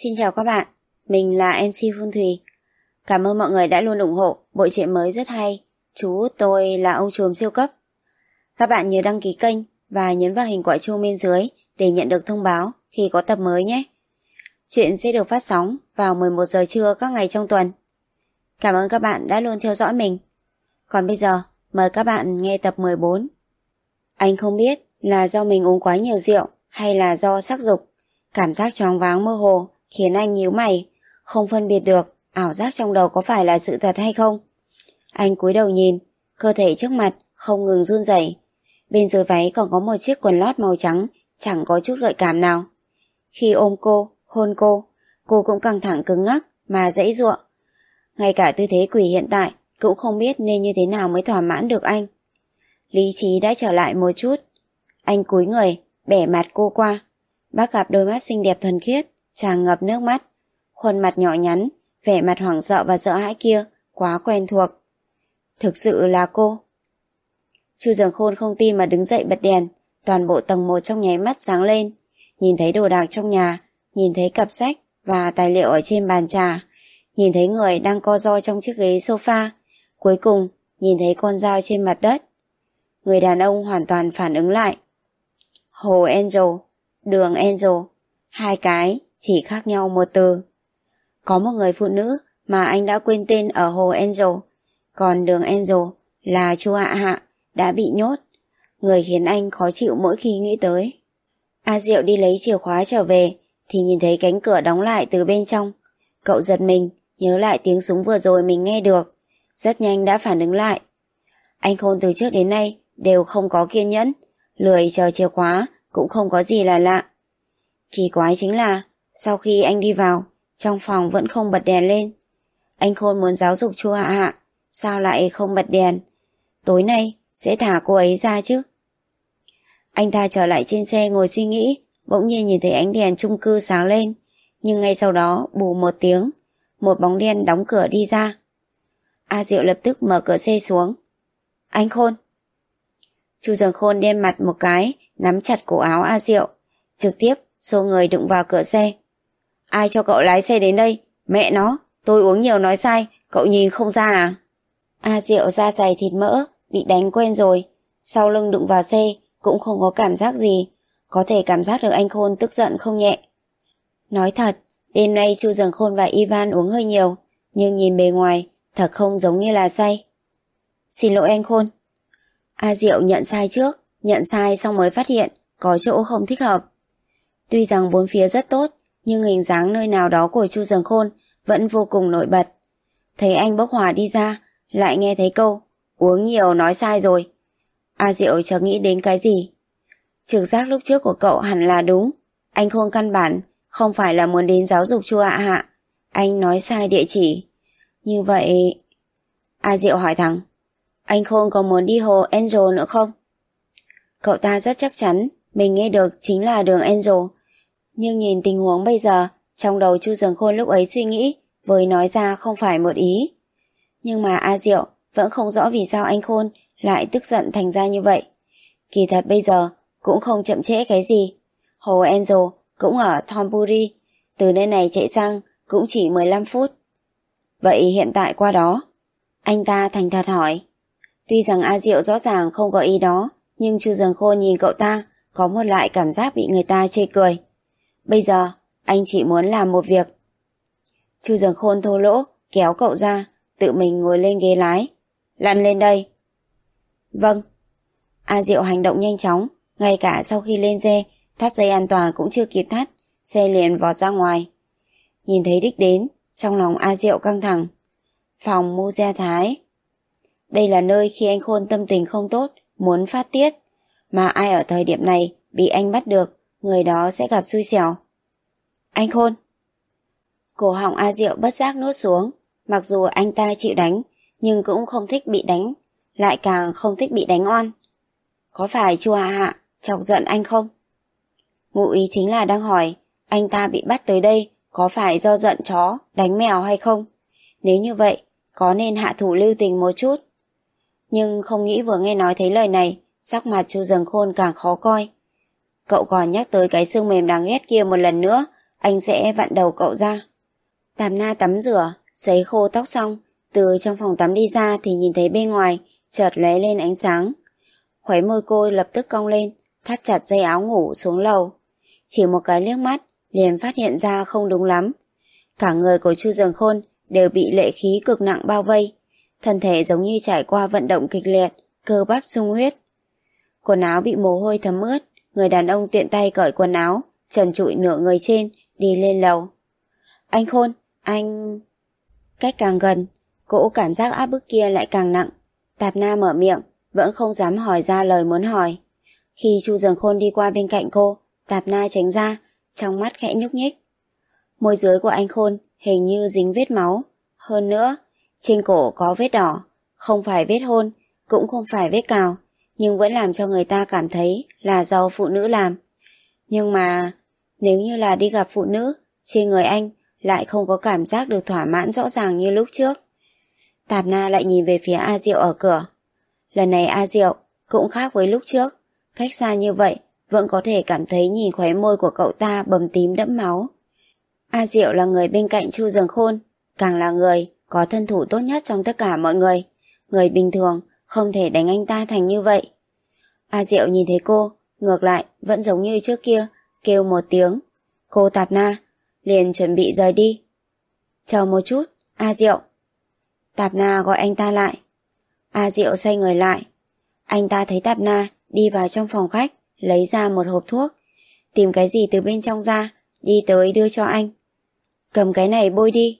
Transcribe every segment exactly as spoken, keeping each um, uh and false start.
Xin chào các bạn, mình là em xê Phương Thùy. Cảm ơn mọi người đã luôn ủng hộ, bộ truyện mới rất hay. Chú tôi là ông trùm siêu cấp. Các bạn nhớ đăng ký kênh và nhấn vào hình quả chuông bên dưới để nhận được thông báo khi có tập mới nhé. Chuyện sẽ được phát sóng vào mười một giờ trưa các ngày trong tuần. Cảm ơn các bạn đã luôn theo dõi mình. Còn bây giờ, mời các bạn nghe tập mười bốn. Anh không biết là do mình uống quá nhiều rượu hay là do sắc dục. Cảm giác choáng váng mơ hồ khiến anh nhíu mày, không phân biệt được ảo giác trong đầu có phải là sự thật hay không. Anh cúi đầu nhìn, cơ thể trước mặt không ngừng run rẩy. Bên dưới váy còn có một chiếc quần lót màu trắng, chẳng có chút gợi cảm nào. Khi ôm cô, hôn cô, cô cũng căng thẳng cứng ngắc mà giãy giụa. Ngay cả tư thế quỳ hiện tại cũng không biết nên như thế nào mới thỏa mãn được anh. Lý trí đã trở lại một chút. Anh cúi người, bẻ mặt cô qua. Bắt gặp đôi mắt xinh đẹp thuần khiết, tràn ngập nước mắt. Khuôn mặt nhỏ nhắn, vẻ mặt hoảng sợ và sợ hãi kia quá quen thuộc. Thực sự là cô. Chu Dường Khôn không tin mà đứng dậy bật đèn. Toàn bộ tầng một trong nháy mắt sáng lên. Nhìn thấy đồ đạc trong nhà, nhìn thấy cặp sách và tài liệu ở trên bàn trà, nhìn thấy người đang co ro trong chiếc ghế sofa, cuối cùng nhìn thấy con dao trên mặt đất. Người đàn ông hoàn toàn phản ứng lại. Hồ Angel, Đường Angel, hai cái chỉ khác nhau một từ. Có một người phụ nữ mà anh đã quên tên ở Hồ Angel, còn Đường Angel là Chu Hạ Hạ đã bị nhốt. Người khiến anh khó chịu mỗi khi nghĩ tới. A Diệu đi lấy chìa khóa trở về thì nhìn thấy cánh cửa đóng lại từ bên trong. Cậu giật mình, nhớ lại tiếng súng vừa rồi mình nghe được, rất nhanh đã phản ứng lại. Anh Khôn từ trước đến nay đều không có kiên nhẫn, lười chờ chìa khóa cũng không có gì là lạ. Kỳ quái chính là sau khi anh đi vào, trong phòng vẫn không bật đèn lên. Anh Khôn muốn giáo dục Chu Hạ Hạ, sao lại không bật đèn? Tối nay sẽ thả cô ấy ra chứ? Anh ta trở lại trên xe ngồi suy nghĩ, bỗng nhiên nhìn thấy ánh đèn chung cư sáng lên, nhưng ngay sau đó bù một tiếng, một bóng đen đóng cửa đi ra. A Diệu lập tức mở cửa xe xuống. Anh Khôn. Chu Dường Khôn đen mặt một cái, nắm chặt cổ áo A Diệu, trực tiếp xô người đụng vào cửa xe. Ai cho cậu lái xe đến đây? Mẹ nó, tôi uống nhiều nói sai, cậu nhìn không ra à? A Diệu da dày thịt mỡ, bị đánh quen rồi, sau lưng đụng vào xe cũng không có cảm giác gì, có thể cảm giác được anh Khôn tức giận không nhẹ. Nói thật, đêm nay Chu Dường Khôn và Ivan uống hơi nhiều, nhưng nhìn bề ngoài thật không giống như là say. Xin lỗi anh Khôn. A Diệu nhận sai trước, nhận sai xong mới phát hiện có chỗ không thích hợp. Tuy rằng bốn phía rất tốt, nhưng hình dáng nơi nào đó của Chu Dường Khôn vẫn vô cùng nổi bật. Thấy anh bốc hỏa đi ra, lại nghe thấy câu uống nhiều nói sai rồi. A Diệu chợt nghĩ đến cái gì. Trực giác lúc trước của cậu hẳn là đúng. Anh Khôn căn bản không phải là muốn đến giáo dục Chu Hạ Hạ. Anh nói sai địa chỉ. Như vậy... A Diệu hỏi thẳng. Anh Khôn có muốn đi hồ Angel nữa không? Cậu ta rất chắc chắn mình nghe được chính là Đường Angel. Nhưng nhìn tình huống bây giờ, trong đầu Chu Dường Khôn lúc ấy suy nghĩ với nói ra không phải một ý. Nhưng mà A Diệu vẫn không rõ vì sao anh Khôn lại tức giận thành ra như vậy. Kỳ thật bây giờ cũng không chậm trễ cái gì. Hồ Angel cũng ở Thornbury, từ nơi này chạy sang cũng chỉ mười lăm phút. Vậy hiện tại qua đó? Anh ta thành thật hỏi. Tuy rằng A Diệu rõ ràng không có ý đó, nhưng Chu Dường Khôn nhìn cậu ta có một loại cảm giác bị người ta chê cười. Bây giờ anh chỉ muốn làm một việc. Chu Dường Khôn thô lỗ kéo cậu ra, tự mình ngồi lên ghế lái. Lăn lên đây. Vâng. A Diệu hành động nhanh chóng, ngay cả sau khi lên xe, thắt dây an toàn cũng chưa kịp thắt, xe liền vọt ra ngoài. Nhìn thấy đích đến, trong lòng A Diệu căng thẳng. Phòng Mu Gia Thái. Đây là nơi khi anh Khôn tâm tình không tốt, muốn phát tiết, mà ai ở thời điểm này bị anh bắt được, người đó sẽ gặp xui xẻo. Anh Khôn. Cổ họng A Diệu bất giác nuốt xuống, mặc dù anh ta chịu đánh, nhưng cũng không thích bị đánh, lại càng không thích bị đánh oan. Có phải Chu Hạ Hạ chọc giận anh không? Ngụ ý chính là đang hỏi anh ta bị bắt tới đây có phải do giận chó, đánh mèo hay không? Nếu như vậy, có nên hạ thủ lưu tình một chút. Nhưng không nghĩ vừa nghe nói thấy lời này, sắc mặt Chu Dường Khôn càng khó coi. Cậu còn nhắc tới cái xương mềm đáng ghét kia một lần nữa, anh sẽ vặn đầu cậu ra. Tạp Na tắm rửa, sấy khô tóc xong, từ trong phòng tắm đi ra thì nhìn thấy bên ngoài chợt lóe lên ánh sáng. Khóe môi cô lập tức cong lên, thắt chặt dây áo ngủ xuống lầu. Chỉ một cái liếc mắt liền phát hiện ra không đúng lắm. Cả người của Chu Dường Khôn đều bị lệ khí cực nặng bao vây, thân thể giống như trải qua vận động kịch liệt, cơ bắp sung huyết. Quần áo bị mồ hôi thấm ướt, người đàn ông tiện tay cởi quần áo, trần trụi nửa người trên, đi lên lầu. Anh Khôn, anh... Cách càng gần, cỗ cảm giác áp bức kia lại càng nặng. Tạp Na mở miệng, vẫn không dám hỏi ra lời muốn hỏi. Khi Chu Dường Khôn đi qua bên cạnh cô, Tạp Na tránh ra, trong mắt khẽ nhúc nhích. Môi dưới của anh Khôn hình như dính vết máu. Hơn nữa, trên cổ có vết đỏ, không phải vết hôn, cũng không phải vết cào, nhưng vẫn làm cho người ta cảm thấy là do phụ nữ làm. Nhưng mà, nếu như là đi gặp phụ nữ, trên người anh lại không có cảm giác được thỏa mãn rõ ràng như lúc trước. Tạp Na lại nhìn về phía A Diệu ở cửa. Lần này A Diệu cũng khác với lúc trước, cách xa như vậy vẫn có thể cảm thấy nhìn khóe môi của cậu ta bầm tím đẫm máu. A Diệu là người bên cạnh Chu Dường Khôn, càng là người có thân thủ tốt nhất trong tất cả mọi người. Người bình thường không thể đánh anh ta thành như vậy. A Diệu nhìn thấy cô, ngược lại vẫn giống như trước kia, kêu một tiếng cô Tạp Na, liền chuẩn bị rời đi. Chờ một chút, A Diệu. Tạp Na gọi anh ta lại. A Diệu xoay người lại. Anh ta thấy Tạp Na đi vào trong phòng khách, lấy ra một hộp thuốc, tìm cái gì từ bên trong ra, đi tới đưa cho anh. Cầm cái này bôi đi.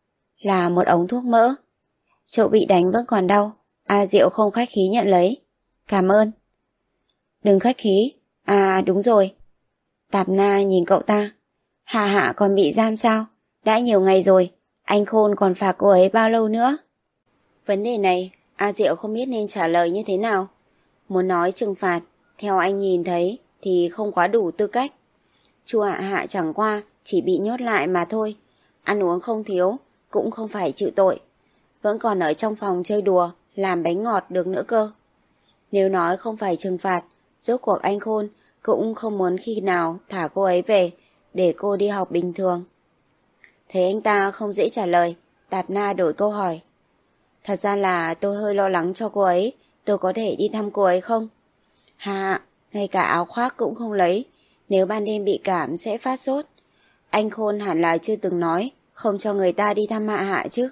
Là một ống thuốc mỡ. Chỗ bị đánh vẫn còn đau, A Diệu không khách khí nhận lấy. Cảm ơn. Đừng khách khí. À đúng rồi. Tạp Na nhìn cậu ta. Hạ Hạ còn bị giam sao? Đã nhiều ngày rồi, anh Khôn còn phạt cô ấy bao lâu nữa? Vấn đề này, A Diệu không biết nên trả lời như thế nào. Muốn nói trừng phạt, theo anh nhìn thấy thì không quá đủ tư cách. Chu Hạ Hạ chẳng qua chỉ bị nhốt lại mà thôi. Ăn uống không thiếu, cũng không phải chịu tội. Vẫn còn ở trong phòng chơi đùa, làm bánh ngọt được nữa cơ. Nếu nói không phải trừng phạt, rốt cuộc anh Khôn cũng không muốn khi nào thả cô ấy về để cô đi học bình thường. Thấy anh ta không dễ trả lời, Tạp Na đổi câu hỏi. Thật ra là tôi hơi lo lắng cho cô ấy, tôi có thể đi thăm cô ấy không? Hạ, ngay cả áo khoác cũng không lấy, nếu ban đêm bị cảm sẽ phát sốt. Anh Khôn hẳn là chưa từng nói không cho người ta đi thăm Hạ Hạ chứ.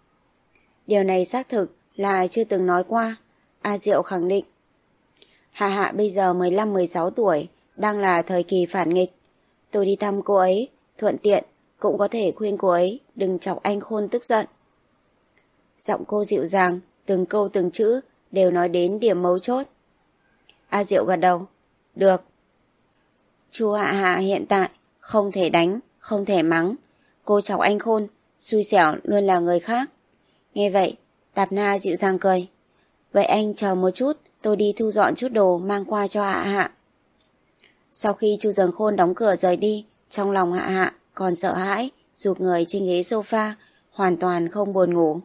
Điều này xác thực là chưa từng nói qua, A Diệu khẳng định. Hạ Hạ bây giờ mười lăm mười sáu tuổi, đang là thời kỳ phản nghịch. Tôi đi thăm cô ấy, thuận tiện cũng có thể khuyên cô ấy đừng chọc anh Khôn tức giận. Giọng cô dịu dàng, từng câu từng chữ đều nói đến điểm mấu chốt. A Diệu gật đầu. Được. Chu Hạ Hạ hiện tại không thể đánh, không thể mắng. Cô chọc anh Khôn, xui xẻo luôn là người khác. Nghe vậy, Tạp Na dịu dàng cười. Vậy anh chờ một chút, tôi đi thu dọn chút đồ mang qua cho Hạ Hạ. Sau khi Chu Dường Khôn đóng cửa rời đi, trong lòng Hạ Hạ còn sợ hãi, rụt người trên ghế sofa, hoàn toàn không buồn ngủ.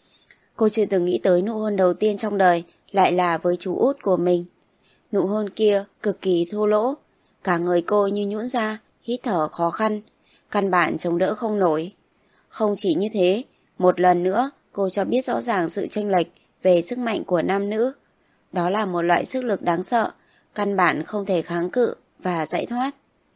Cô chưa từng nghĩ tới nụ hôn đầu tiên trong đời lại là với chú út của mình. Nụ hôn kia cực kỳ thô lỗ, cả người cô như nhũn ra, hít thở khó khăn, căn bản chống đỡ không nổi. Không chỉ như thế, một lần nữa cô cho biết rõ ràng sự chênh lệch về sức mạnh của nam nữ. Đó là một loại sức lực đáng sợ, căn bản không thể kháng cự và giải thoát.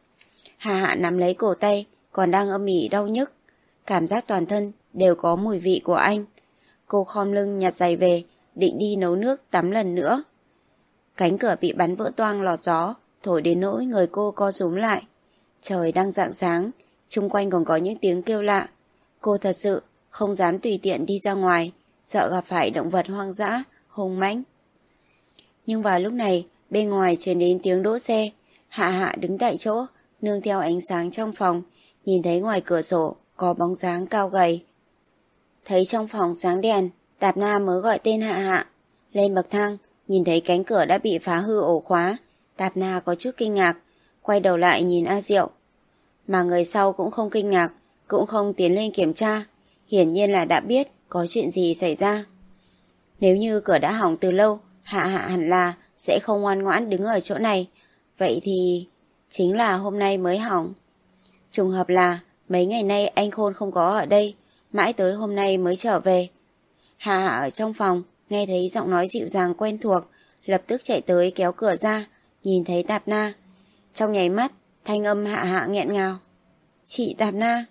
Hạ Hạ nắm lấy cổ tay, còn đang âm ỉ đau nhức. Cảm giác toàn thân đều có mùi vị của anh. Cô khom lưng nhặt giày về, định đi nấu nước tắm lần nữa. Cánh cửa bị bắn vỡ toang lọt gió, thổi đến nỗi người cô co rúm lại. Trời đang rạng sáng, xung quanh còn có những tiếng kêu lạ. Cô thật sự không dám tùy tiện đi ra ngoài, sợ gặp phải động vật hoang dã, hung mãnh. Nhưng vào lúc này, bên ngoài truyền đến tiếng đỗ xe. Hạ Hạ đứng tại chỗ, nương theo ánh sáng trong phòng, nhìn thấy ngoài cửa sổ có bóng dáng cao gầy. Thấy trong phòng sáng đèn, Tạp Na mới gọi tên Hạ Hạ. Lên bậc thang, nhìn thấy cánh cửa đã bị phá hư ổ khóa, Tạp Na có chút kinh ngạc, quay đầu lại nhìn A Diệu. Mà người sau cũng không kinh ngạc, cũng không tiến lên kiểm tra, hiển nhiên là đã biết có chuyện gì xảy ra. Nếu như cửa đã hỏng từ lâu, Hạ Hạ hẳn là sẽ không ngoan ngoãn đứng ở chỗ này, vậy thì chính là hôm nay mới hỏng. Trùng hợp là mấy ngày nay anh Khôn không có ở đây, mãi tới hôm nay mới trở về. Hạ Hạ ở trong phòng, nghe thấy giọng nói dịu dàng quen thuộc, lập tức chạy tới kéo cửa ra, nhìn thấy Tạp Na. Trong nháy mắt, thanh âm Hạ Hạ nghẹn ngào. Chị Tạp Na.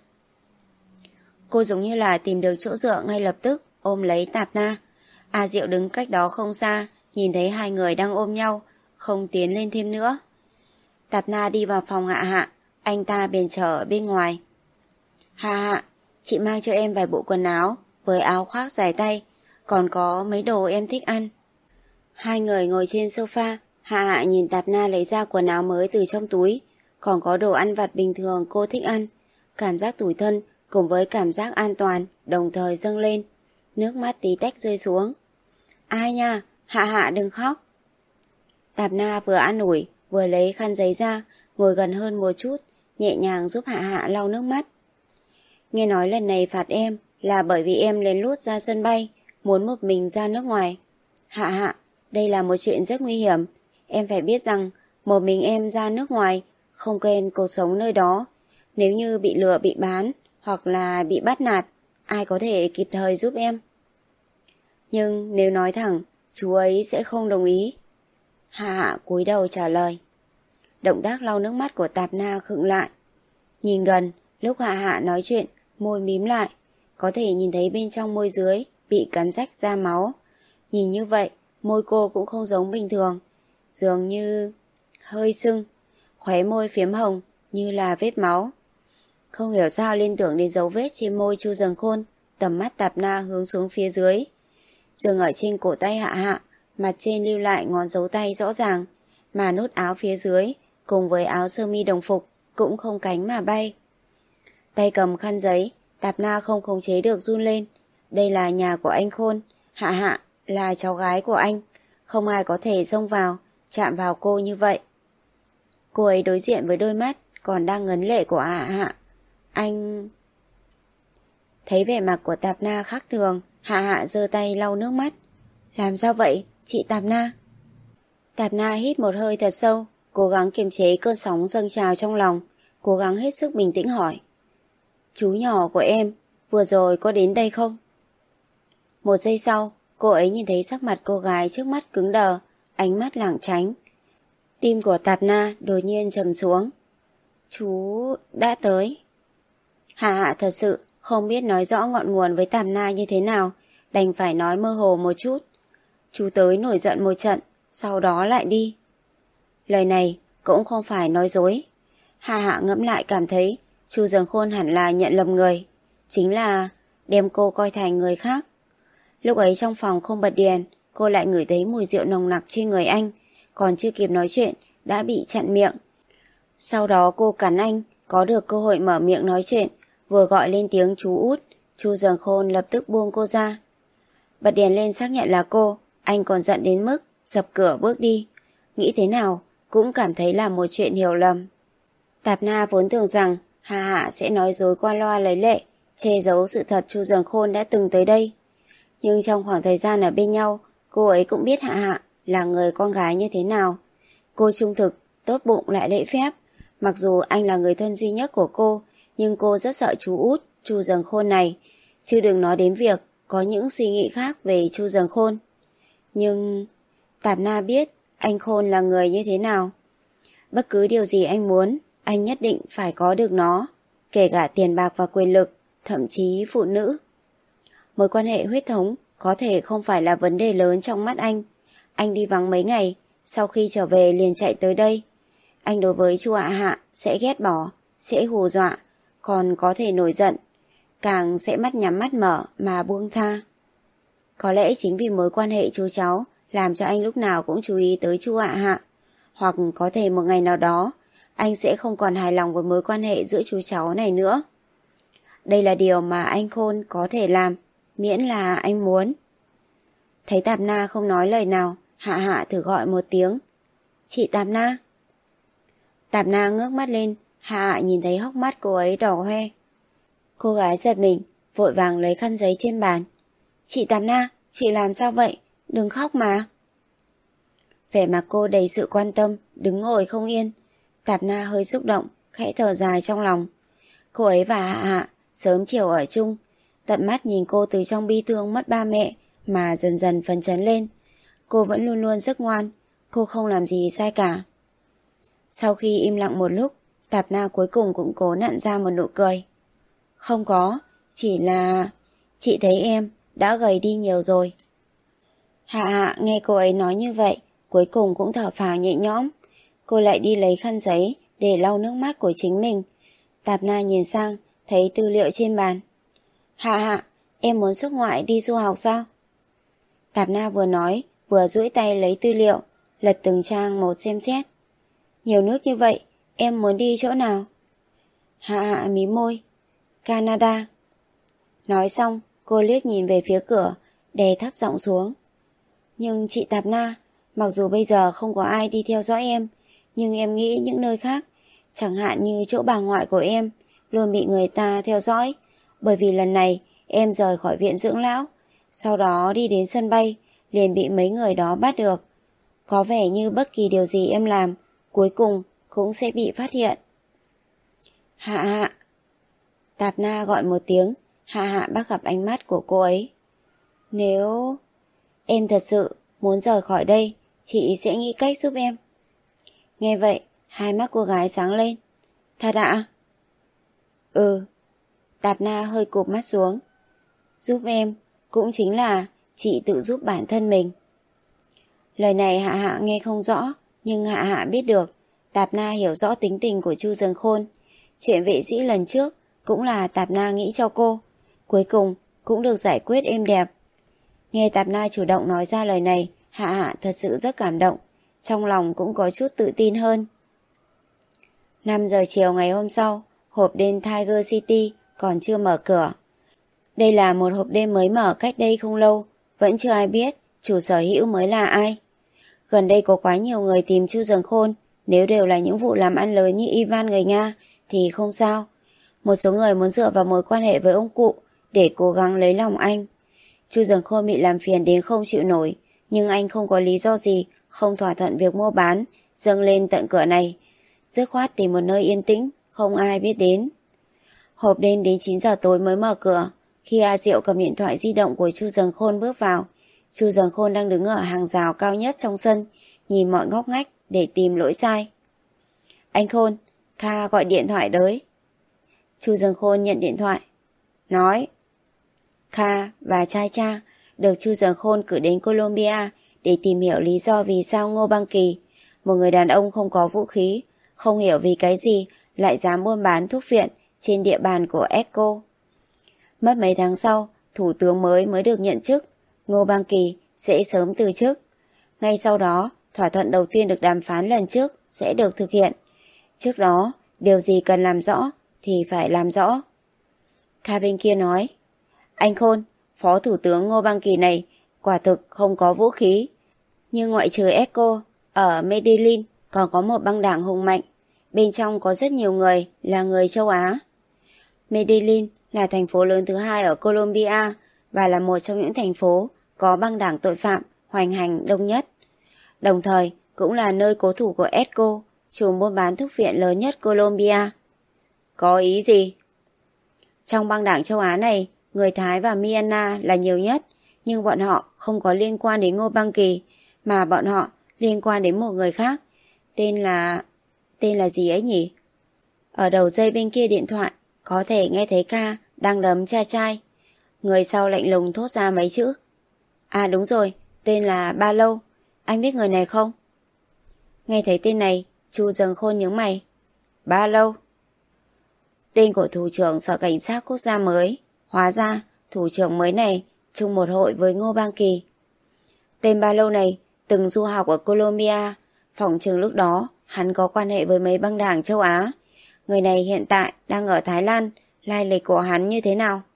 Cô giống như là tìm được chỗ dựa ngay lập tức, ôm lấy Tạp Na. A Diệu đứng cách đó không xa, nhìn thấy hai người đang ôm nhau, không tiến lên thêm nữa. Tạp Na đi vào phòng Hạ Hạ, anh ta bèn chờ ở bên ngoài. Hạ Hạ, chị mang cho em vài bộ quần áo, với áo khoác dài tay, còn có mấy đồ em thích ăn. Hai người ngồi trên sofa, Hạ Hạ nhìn Tạp Na lấy ra quần áo mới từ trong túi, còn có đồ ăn vặt bình thường cô thích ăn. Cảm giác tủi thân cùng với cảm giác an toàn đồng thời dâng lên, nước mắt tí tách rơi xuống. Ai nha, Hạ Hạ đừng khóc. Tạp Na vừa an ủi, vừa lấy khăn giấy ra, ngồi gần hơn một chút, nhẹ nhàng giúp Hạ Hạ lau nước mắt. Nghe nói lần này phạt em là bởi vì em lén lút ra sân bay, muốn một mình ra nước ngoài. Hạ Hạ, đây là một chuyện rất nguy hiểm. Em phải biết rằng một mình em ra nước ngoài, không quen cuộc sống nơi đó. Nếu như bị lừa bị bán hoặc là bị bắt nạt, ai có thể kịp thời giúp em? Nhưng nếu nói thẳng, chú ấy sẽ không đồng ý. Hạ Hạ cúi đầu trả lời. Động tác lau nước mắt của Tạp Na khựng lại. Nhìn gần, lúc Hạ Hạ nói chuyện, môi mím lại, có thể nhìn thấy bên trong môi dưới bị cắn rách ra máu. Nhìn như vậy, môi cô cũng không giống bình thường, dường như hơi sưng, khóe môi phiếm hồng như là vết máu. Không hiểu sao liên tưởng đến dấu vết trên môi Chu Dần Khôn, tầm mắt Tạp Na hướng xuống phía dưới. Dừng ở trên cổ tay Hạ Hạ, mặt trên lưu lại ngón dấu tay rõ ràng, mà nút áo phía dưới cùng với áo sơ mi đồng phục cũng không cánh mà bay. Tay cầm khăn giấy, Tạp Na không khống chế được run lên. Đây là nhà của anh Khôn, Hạ Hạ là cháu gái của anh, không ai có thể xông vào, chạm vào cô như vậy. Cô ấy đối diện với đôi mắt còn đang ngấn lệ của Hạ Hạ. Anh... Thấy vẻ mặt của Tạp Na khác thường, Hạ Hạ giơ tay lau nước mắt. Làm sao vậy, chị Tạp Na? Tạp Na hít một hơi thật sâu, cố gắng kiềm chế cơn sóng dâng trào trong lòng, cố gắng hết sức bình tĩnh hỏi. Chú nhỏ của em, vừa rồi có đến đây không? Một giây sau, cô ấy nhìn thấy sắc mặt cô gái trước mắt cứng đờ, ánh mắt lảng tránh. Tim của Tạp Na đột nhiên trầm xuống. Chú đã tới. Hạ Hạ thật sự không biết nói rõ ngọn nguồn với Tạp Na như thế nào, đành phải nói mơ hồ một chút. Chú tới nổi giận một trận, sau đó lại đi. Lời này cũng không phải nói dối. Hạ Hạ ngẫm lại cảm thấy Chu Dần Khôn hẳn là nhận lầm người, chính là đem cô coi thành người khác. Lúc ấy trong phòng không bật đèn, cô lại ngửi thấy mùi rượu nồng nặc trên người anh, còn chưa kịp nói chuyện đã bị chặn miệng. Sau đó cô cắn anh, có được cơ hội mở miệng nói chuyện, vừa gọi lên tiếng chú út, Chu Dần Khôn lập tức buông cô ra. Bật đèn lên xác nhận là cô, anh còn giận đến mức dập cửa bước đi. Nghĩ thế nào cũng cảm thấy là một chuyện hiểu lầm. Tạp Na vốn tưởng rằng Hạ Hạ sẽ nói dối qua loa lấy lệ, che giấu sự thật Chu Dần Khôn đã từng tới đây. Nhưng trong khoảng thời gian ở bên nhau, cô ấy cũng biết Hạ Hạ là người con gái như thế nào. Cô trung thực, tốt bụng lại lễ phép. Mặc dù anh là người thân duy nhất của cô, nhưng cô rất sợ chú út, Chu Dần Khôn này. Chứ đừng nói đến việc có những suy nghĩ khác về Chu Dần Khôn. Nhưng Tạp Na biết anh Khôn là người như thế nào. Bất cứ điều gì anh muốn, anh nhất định phải có được nó, kể cả tiền bạc và quyền lực, thậm chí phụ nữ. Mối quan hệ huyết thống có thể không phải là vấn đề lớn trong mắt anh. Anh đi vắng mấy ngày, sau khi trở về liền chạy tới đây. Anh đối với Chu Hạ Hạ sẽ ghét bỏ, sẽ hù dọa, còn có thể nổi giận, càng sẽ mắt nhắm mắt mở mà buông tha. Có lẽ chính vì mối quan hệ chú cháu làm cho anh lúc nào cũng chú ý tới Chu Hạ Hạ. Hoặc có thể một ngày nào đó, anh sẽ không còn hài lòng với mối quan hệ giữa chú cháu này nữa. Đây là điều mà anh Khôn có thể làm, miễn là anh muốn. Thấy Tạp Na không nói lời nào, Hạ Hạ thử gọi một tiếng. Chị Tạp Na. Tạp Na ngước mắt lên, Hạ Hạ nhìn thấy hốc mắt cô ấy đỏ hoe. Cô gái giật mình, vội vàng lấy khăn giấy trên bàn. Chị Tạp Na, chị làm sao vậy? Đừng khóc mà. Vẻ mặt cô đầy sự quan tâm, đứng ngồi không yên. Tạp Na hơi xúc động, khẽ thở dài trong lòng. Cô ấy và Hạ Hạ sớm chiều ở chung, tận mắt nhìn cô từ trong bi thương mất ba mẹ mà dần dần phấn chấn lên. Cô vẫn luôn luôn rất ngoan, cô không làm gì sai cả. Sau khi im lặng một lúc, Tạp Na cuối cùng cũng cố nặn ra một nụ cười. Không có, chỉ là... Chị thấy em đã gầy đi nhiều rồi. Hạ Hạ nghe cô ấy nói như vậy, cuối cùng cũng thở phào nhẹ nhõm. Cô lại đi lấy khăn giấy để lau nước mắt của chính mình. Tạp Na nhìn sang, thấy tư liệu trên bàn. Hạ Hạ, em muốn xuất ngoại đi du học sao? Tạp Na vừa nói, vừa duỗi tay lấy tư liệu, lật từng trang một xem xét. Nhiều nước như vậy, em muốn đi chỗ nào? Hạ Hạ mím môi. Canada. Nói xong, cô liếc nhìn về phía cửa, đè thấp giọng xuống. Nhưng chị Tạp Na, mặc dù bây giờ không có ai đi theo dõi em, nhưng em nghĩ những nơi khác, chẳng hạn như chỗ bà ngoại của em, luôn bị người ta theo dõi. Bởi vì lần này em rời khỏi viện dưỡng lão, sau đó đi đến sân bay, liền bị mấy người đó bắt được. Có vẻ như bất kỳ điều gì em làm, cuối cùng cũng sẽ bị phát hiện. Hạ Hạ. Tạp Na gọi một tiếng, Hạ Hạ bắt gặp ánh mắt của cô ấy. Nếu em thật sự muốn rời khỏi đây, chị sẽ nghĩ cách giúp em. Nghe vậy, hai mắt cô gái sáng lên. Thật ạ? Ừ. Tạp Na hơi cụp mắt xuống. Giúp em cũng chính là chị tự giúp bản thân mình. Lời này Hạ Hạ nghe không rõ, nhưng Hạ Hạ biết được Tạp Na hiểu rõ tính tình của Chu Dần Khôn. Chuyện vệ sĩ lần trước cũng là Tạp Na nghĩ cho cô, cuối cùng cũng được giải quyết êm đẹp. Nghe Tạp Na chủ động nói ra lời này, Hạ Hạ thật sự rất cảm động, trong lòng cũng có chút tự tin hơn. năm giờ chiều ngày hôm sau, hộp đêm Tiger City còn chưa mở cửa. Đây là một hộp đêm mới mở cách đây không lâu, vẫn chưa ai biết chủ sở hữu mới là ai. Gần đây có quá nhiều người tìm Chu Dần Khôn, nếu đều là những vụ làm ăn lớn như Ivan người Nga thì không sao. Một số người muốn dựa vào mối quan hệ với ông cụ để cố gắng lấy lòng anh. Chu Dần Khôn bị làm phiền đến không chịu nổi, nhưng anh không có lý do gì không thỏa thuận việc mua bán, dâng lên tận cửa này. Dứt khoát tìm một nơi yên tĩnh, không ai biết đến. Hộp đêm đến chín giờ tối mới mở cửa. Khi A Diệu cầm điện thoại di động của Chu Dần Khôn bước vào, Chu Dần Khôn đang đứng ở hàng rào cao nhất trong sân, nhìn mọi ngóc ngách để tìm lỗi sai. Anh Khôn, Kha gọi điện thoại tới. Chu Dần Khôn nhận điện thoại. Nói. Kha và Trai Cha được Chu Dần Khôn cử đến Colombia để tìm hiểu lý do vì sao Ngô Băng Kỳ, một người đàn ông không có vũ khí, không hiểu vì cái gì lại dám buôn bán thuốc viện trên địa bàn của Echo. Mất mấy tháng sau, thủ tướng mới mới được nhận chức, Ngô Băng Kỳ sẽ sớm từ chức. Ngay sau đó, thỏa thuận đầu tiên được đàm phán lần trước sẽ được thực hiện. Trước đó, điều gì cần làm rõ thì phải làm rõ. Kha bên kia nói, anh Khôn, Phó Thủ tướng Ngô Băng Kỳ này quả thực không có vũ khí. Nhưng ngoại trừ Echo, ở Medellin còn có một băng đảng hùng mạnh. Bên trong có rất nhiều người là người châu Á. Medellin là thành phố lớn thứ hai ở Colombia và là một trong những thành phố có băng đảng tội phạm hoành hành đông nhất. Đồng thời cũng là nơi cố thủ của Echo, chùm buôn bán thuốc viện lớn nhất Colombia. Có ý gì? Trong băng đảng châu Á này, người Thái và Myanmar là nhiều nhất, nhưng bọn họ không có liên quan đến Ngô Băng Kỳ, mà bọn họ liên quan đến một người khác. Tên là... Tên là gì ấy nhỉ? Ở đầu dây bên kia điện thoại, có thể nghe thấy Kha đang đấm Cha Trai. Người sau lạnh lùng thốt ra mấy chữ. À đúng rồi, tên là Ba Lâu. Anh biết người này không? Nghe thấy tên này, Chu Dần Khôn nhướng mày. Ba Lâu? Tên của thủ trưởng sở cảnh sát quốc gia mới. Hóa ra, thủ trưởng mới này chung một hội với Ngô Băng Kỳ. Tên Ba Lâu này từng du học ở Colombia. Phỏng chừng lúc đó hắn có quan hệ với mấy băng đảng châu Á. Người này hiện tại đang ở Thái Lan. Lai lịch của hắn như thế nào?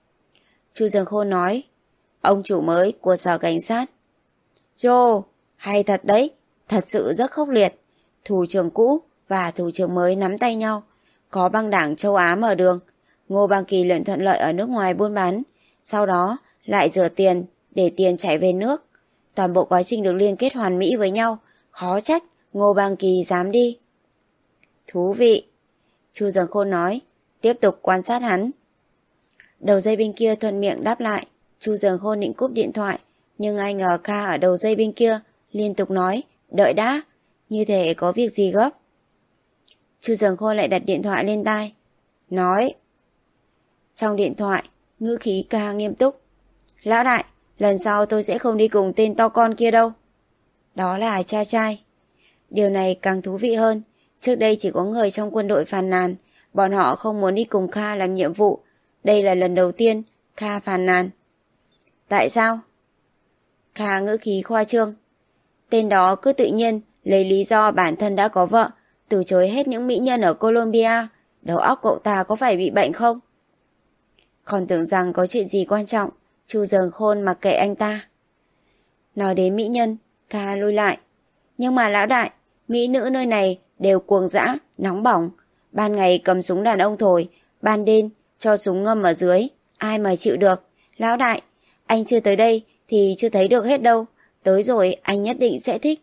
Chu Dần Khôn nói, ông chủ mới của sở cảnh sát. Chô, hay thật đấy, thật sự rất khốc liệt. Thủ trưởng cũ và thủ trưởng mới nắm tay nhau, có băng đảng châu Á mở đường. Ngô Băng Kỳ luyện thuận lợi ở nước ngoài buôn bán, sau đó lại rửa tiền để tiền chảy về nước. Toàn bộ quá trình được liên kết hoàn mỹ với nhau, khó trách Ngô Băng Kỳ dám đi. Thú vị. Chu Dần Khôn nói, tiếp tục quan sát hắn. Đầu dây bên kia thuận miệng đáp lại. Chu Dường Khôn định cúp điện thoại, nhưng ai ngờ Kha ở đầu dây bên kia liên tục nói đợi đã, như thể có việc gì gấp. Chu Dường Khôn lại đặt điện thoại lên tai, nói. Trong điện thoại, ngữ khí Kha nghiêm túc. Lão đại, lần sau tôi sẽ không đi cùng tên to con kia đâu. Đó là cha trai. Điều này càng thú vị hơn. Trước đây chỉ có người trong quân đội phàn nàn, bọn họ không muốn đi cùng Kha làm nhiệm vụ. Đây là lần đầu tiên Kha phàn nàn. Tại sao? Kha ngữ khí khoa trương. Tên đó cứ tự nhiên lấy lý do bản thân đã có vợ, từ chối hết những mỹ nhân ở Colombia. Đầu óc cậu ta có phải bị bệnh không? Còn tưởng rằng có chuyện gì quan trọng, Chu Dường Khôn mặc kệ anh ta. Nói đến mỹ nhân, Kha lui lại. Nhưng mà lão đại, mỹ nữ nơi này đều cuồng dã, nóng bỏng. Ban ngày cầm súng đàn ông thổi, ban đêm cho súng ngâm ở dưới, ai mà chịu được. Lão đại, anh chưa tới đây thì chưa thấy được hết đâu, tới rồi anh nhất định sẽ thích.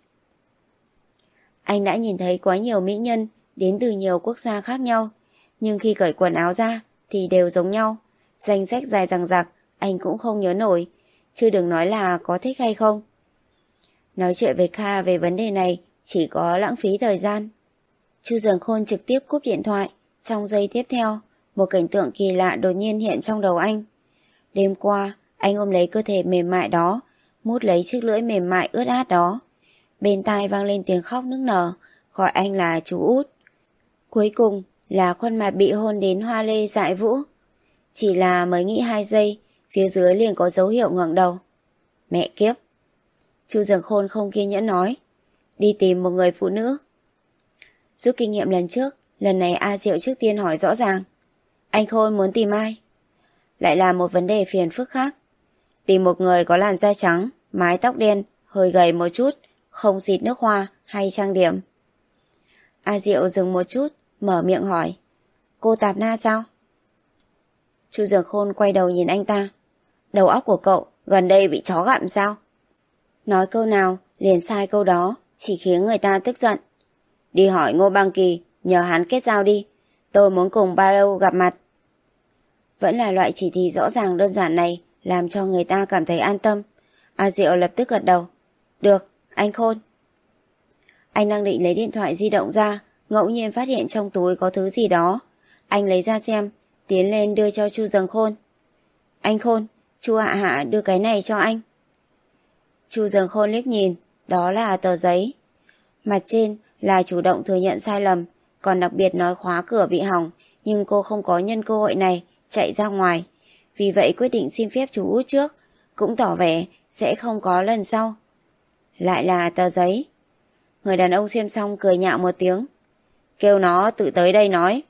Anh đã nhìn thấy quá nhiều mỹ nhân đến từ nhiều quốc gia khác nhau, nhưng khi cởi quần áo ra thì đều giống nhau. Danh sách dài dằng dặc, anh cũng không nhớ nổi, chứ đừng nói là có thích hay không. Nói chuyện với Kha về vấn đề này chỉ có lãng phí thời gian. Chu Dường Khôn trực tiếp cúp điện thoại. Trong giây tiếp theo, một cảnh tượng kỳ lạ đột nhiên hiện trong đầu anh. Đêm qua, anh ôm lấy cơ thể mềm mại đó, mút lấy chiếc lưỡi mềm mại ướt át đó. Bên tai vang lên tiếng khóc nức nở, gọi anh là chú út. Cuối cùng là khuôn mặt bị hôn đến hoa lê dại vũ. Chỉ là mới nghĩ hai giây, phía dưới liền có dấu hiệu ngẩng đầu. Mẹ kiếp! Chu Dường Khôn không kiên nhẫn nói. Đi tìm một người phụ nữ. Rút kinh nghiệm lần trước, lần này A Diệu trước tiên hỏi rõ ràng. Anh Khôn muốn tìm ai? Lại là một vấn đề phiền phức khác. Tìm một người có làn da trắng, mái tóc đen, hơi gầy một chút, không xịt nước hoa hay trang điểm. A Diệu dừng một chút, mở miệng hỏi. Cô Tạp Na sao? Chu Dường Khôn quay đầu nhìn anh ta. Đầu óc của cậu gần đây bị chó gặm sao? Nói câu nào liền sai câu đó, chỉ khiến người ta tức giận. Đi hỏi Ngô Băng Kỳ, nhờ hắn kết giao đi. Tôi muốn cùng Ba Lâu gặp mặt. Vẫn là loại chỉ thị rõ ràng đơn giản này làm cho người ta cảm thấy an tâm. A Diệu lập tức gật đầu. Được, anh Khôn. Anh đang định lấy điện thoại di động ra, ngẫu nhiên phát hiện trong túi có thứ gì đó. Anh lấy ra xem, tiến lên đưa cho Chu Dường Khôn. Anh Khôn, Chu Hạ Hạ đưa cái này cho anh. Chu Dường Khôn liếc nhìn, đó là tờ giấy. Mặt trên là chủ động thừa nhận sai lầm, còn đặc biệt nói khóa cửa bị hỏng, nhưng cô không có nhân cơ hội này chạy ra ngoài. Vì vậy quyết định xin phép chú út trước, cũng tỏ vẻ sẽ không có lần sau. Lại là tờ giấy. Người đàn ông xem xong cười nhạo một tiếng. Kêu nó tự tới đây nói.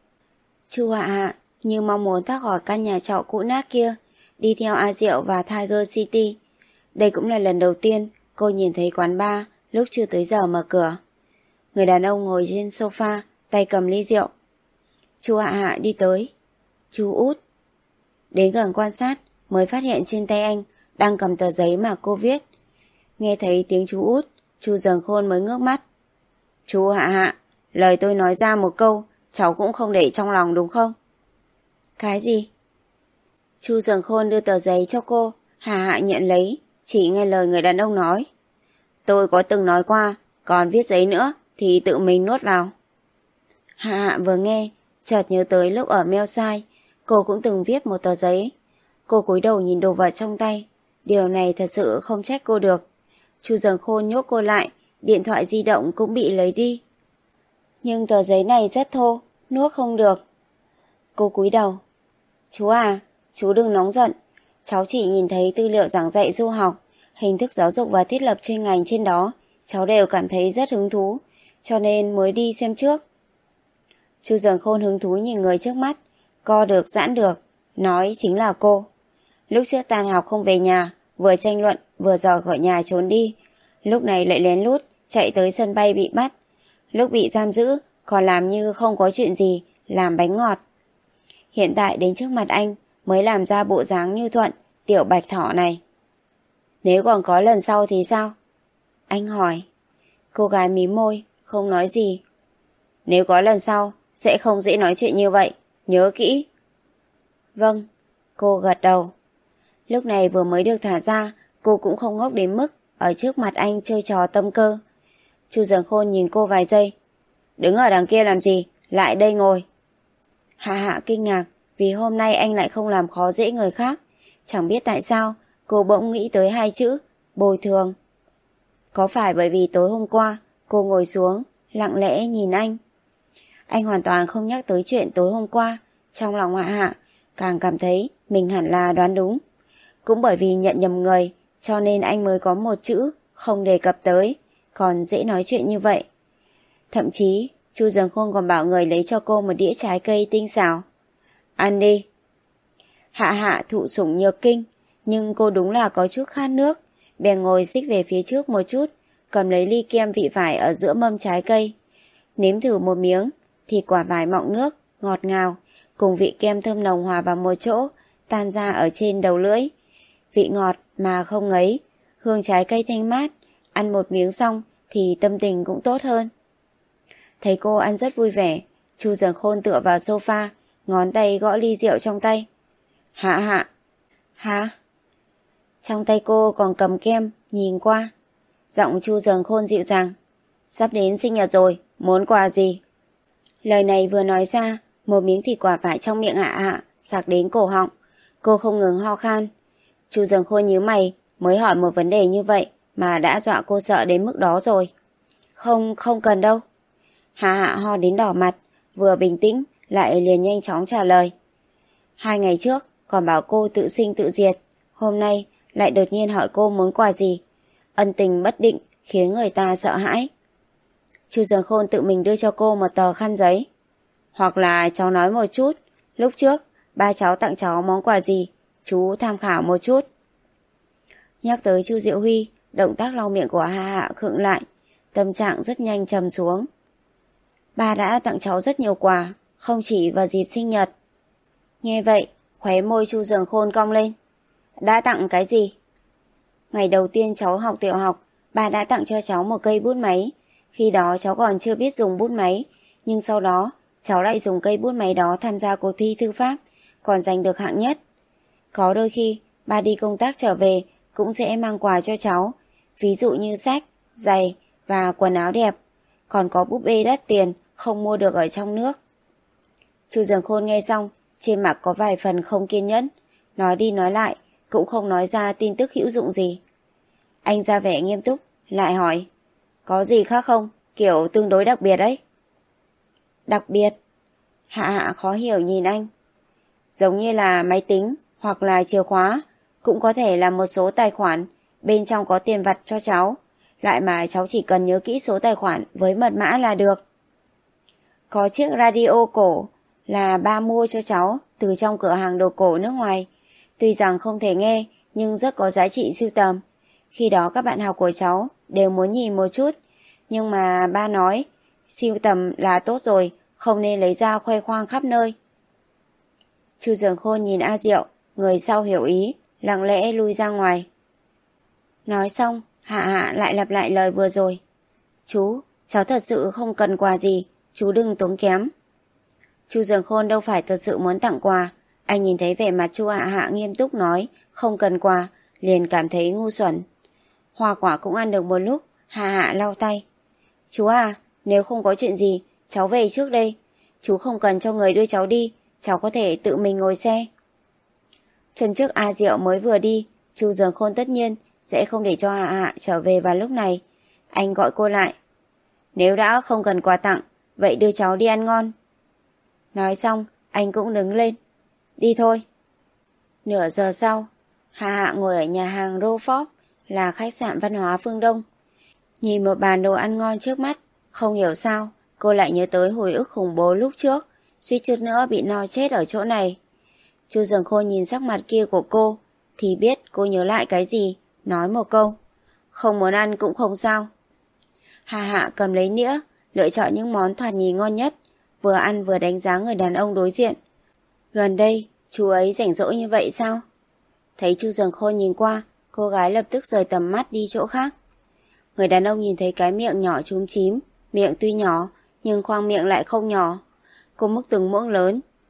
Chu Hạ Hạ như mong muốn thoát khỏi căn nhà trọ cũ nát kia, đi theo A Diệu và Tiger City. Đây cũng là lần đầu tiên cô nhìn thấy quán bar lúc chưa tới giờ mở cửa. Người đàn ông ngồi trên sofa, tay cầm ly rượu. Chu Hạ Hạ đi tới. Chú út. Đến gần quan sát mới phát hiện trên tay anh đang cầm tờ giấy mà cô viết. Nghe thấy tiếng chú út, Chu Dường Khôn mới ngước mắt. Chú Hạ Hạ, lời tôi nói ra một câu, cháu cũng không để trong lòng đúng không? Cái gì? Chu Dường Khôn đưa tờ giấy cho cô. Hạ Hạ nhận lấy, chỉ nghe lời người đàn ông nói. Tôi có từng nói qua, còn viết giấy nữa thì tự mình nuốt vào. Hạ Hạ vừa nghe, chợt nhớ tới lúc ở Melsai, cô cũng từng viết một tờ giấy. Cô cúi đầu nhìn đồ vật trong tay. Điều này thật sự không trách cô được. Chu Dường Khôn nhốt cô lại, điện thoại di động cũng bị lấy đi. Nhưng tờ giấy này rất thô, nuốt không được. Cô cúi đầu. Chú à, chú đừng nóng giận. Cháu chỉ nhìn thấy tư liệu giảng dạy du học, hình thức giáo dục và thiết lập chuyên ngành trên đó. Cháu đều cảm thấy rất hứng thú, cho nên mới đi xem trước. Chu Dường Khôn hứng thú nhìn người trước mắt, co được giãn được, nói chính là cô. Lúc trước tan học không về nhà, vừa tranh luận vừa dò khỏi nhà trốn đi. Lúc này lại lén lút chạy tới sân bay bị bắt. Lúc bị giam giữ còn làm như không có chuyện gì, làm bánh ngọt. Hiện tại đến trước mặt anh mới làm ra bộ dáng như Thuận, tiểu bạch thỏ này. Nếu còn có lần sau thì sao? Anh hỏi. Cô gái mím môi, không nói gì. Nếu có lần sau, sẽ không dễ nói chuyện như vậy. nhớ kỹ. Vâng, cô gật đầu. Lúc này vừa mới được thả ra, cô cũng không ngốc đến mức ở trước mặt anh chơi trò tâm cơ. Chu Dần Khôn nhìn cô vài giây. Đứng ở đằng kia làm gì, lại đây ngồi. Hạ Hạ kinh ngạc vì hôm nay anh lại không làm khó dễ người khác. Chẳng biết tại sao cô bỗng nghĩ tới hai chữ bồi thường. Có phải bởi vì tối hôm qua cô ngồi xuống lặng lẽ nhìn anh? Anh hoàn toàn không nhắc tới chuyện tối hôm qua. Trong lòng Hạ Hạ càng cảm thấy mình hẳn là đoán đúng. Cũng bởi vì nhận nhầm người cho nên anh mới có một chữ không đề cập tới, còn dễ nói chuyện như vậy. Thậm chí Chu Dần Khôn còn bảo người lấy cho cô một đĩa trái cây tinh xảo. Ăn đi. Hạ Hạ thụ sủng nhược kinh, nhưng cô đúng là có chút khát nước, bèn ngồi xích về phía trước một chút, cầm lấy ly kem vị vải ở giữa mâm trái cây. Nếm thử một miếng, thì quả vải mọng nước, ngọt ngào, cùng vị kem thơm nồng hòa vào một chỗ, tan ra ở trên đầu lưỡi. Vị ngọt mà không ngấy, hương trái cây thanh mát, ăn một miếng xong thì tâm tình cũng tốt hơn. Thấy cô ăn rất vui vẻ, Chu Dần Khôn tựa vào sofa, ngón tay gõ ly rượu trong tay. Hạ Hạ. Hả? Trong tay cô còn cầm kem, nhìn qua. Giọng Chu Dần Khôn dịu dàng. Sắp đến sinh nhật rồi, muốn quà gì? Lời này vừa nói ra, một miếng thịt quả vải trong miệng Hạ Hạ sặc đến cổ họng. Cô không ngừng ho khan. Chu Dần Khôn nhíu mày, mới hỏi một vấn đề như vậy mà đã dọa cô sợ đến mức đó rồi. Không, không cần đâu. Hạ Hạ ho đến đỏ mặt, vừa bình tĩnh lại liền nhanh chóng trả lời. Hai ngày trước còn bảo cô tự sinh tự diệt, hôm nay lại đột nhiên hỏi cô muốn quà gì. Ân tình bất định khiến người ta sợ hãi. Chu Dần Khôn tự mình đưa cho cô một tờ khăn giấy. Hoặc là cháu nói một chút, lúc trước ba cháu tặng cháu món quà gì, chú tham khảo một chút. Nhắc tới Chu Diệu Huy, động tác lau miệng của Hạ Hạ khựng lại, tâm trạng rất nhanh trầm xuống. Ba đã tặng cháu rất nhiều quà, không chỉ vào dịp sinh nhật. Nghe vậy, khóe môi Chu Dần Khôn cong lên. Đã tặng cái gì? Ngày đầu tiên cháu học tiểu học, ba đã tặng cho cháu một cây bút máy. Khi đó cháu còn chưa biết dùng bút máy, nhưng sau đó cháu lại dùng cây bút máy đó tham gia cuộc thi thư pháp, còn giành được hạng nhất. Có đôi khi, ba đi công tác trở về cũng sẽ mang quà cho cháu, ví dụ như sách, giày và quần áo đẹp, còn có búp bê đắt tiền không mua được ở trong nước. Chu Dần Khôn nghe xong, trên mặt có vài phần không kiên nhẫn, nói đi nói lại cũng không nói ra tin tức hữu dụng gì. Anh ra vẻ nghiêm túc, lại hỏi, có gì khác không, kiểu tương đối đặc biệt ấy. Đặc biệt? Hạ Hạ khó hiểu nhìn anh. Giống như là máy tính hoặc là chìa khóa, cũng có thể là một số tài khoản, bên trong có tiền vặt cho cháu, loại mà cháu chỉ cần nhớ kỹ số tài khoản với mật mã là được. Có chiếc radio cổ là ba mua cho cháu từ trong cửa hàng đồ cổ nước ngoài. Tuy rằng không thể nghe, nhưng rất có giá trị sưu tầm. Khi đó các bạn học của cháu đều muốn nhìn một chút, nhưng mà ba nói sưu tầm là tốt rồi, không nên lấy ra khoe khoang khắp nơi. Chu Dần Khôn nhìn A Diệu, người sau hiểu ý, lặng lẽ lui ra ngoài. Nói xong, Hạ Hạ lại lặp lại lời vừa rồi. Chú, cháu thật sự không cần quà gì, chú đừng tốn kém. Chu Dần Khôn đâu phải thật sự muốn tặng quà. Anh nhìn thấy vẻ mặt Chu Hạ Hạ nghiêm túc nói không cần quà, liền cảm thấy ngu xuẩn. Hoa quả cũng ăn được một lúc, Hạ Hạ lau tay. Chú à, nếu không có chuyện gì, cháu về trước đây. Chú không cần cho người đưa cháu đi, cháu có thể tự mình ngồi xe. Chân trước A Diệu mới vừa đi, Chu Dần Khôn tất nhiên sẽ không để cho Hạ Hạ trở về vào lúc này. Anh gọi cô lại. Nếu đã không cần quà tặng, vậy đưa cháu đi ăn ngon. Nói xong, anh cũng đứng lên. Đi thôi. Nửa giờ sau, Hạ Hạ ngồi ở nhà hàng Rofop, là khách sạn văn hóa phương Đông. Nhìn một bàn đồ ăn ngon trước mắt, không hiểu sao, cô lại nhớ tới hồi ức khủng bố lúc trước, suýt chút nữa bị no chết ở chỗ này. Chu Dần Khôn nhìn sắc mặt kia của cô, thì biết cô nhớ lại cái gì, nói một câu. Không muốn ăn cũng không sao. Hạ Hạ cầm lấy nĩa, lựa chọn những món thoạt nhìn ngon nhất, vừa ăn vừa đánh giá người đàn ông đối diện. Gần đây, chú ấy rảnh rỗi như vậy sao? Thấy Chu Dần Khôn nhìn qua, cô gái lập tức rời tầm mắt đi chỗ khác. Người đàn ông nhìn thấy cái miệng nhỏ chúm chím, miệng tuy nhỏ, nhưng khoang miệng lại không nhỏ. Cô múc từng muỗng lớn,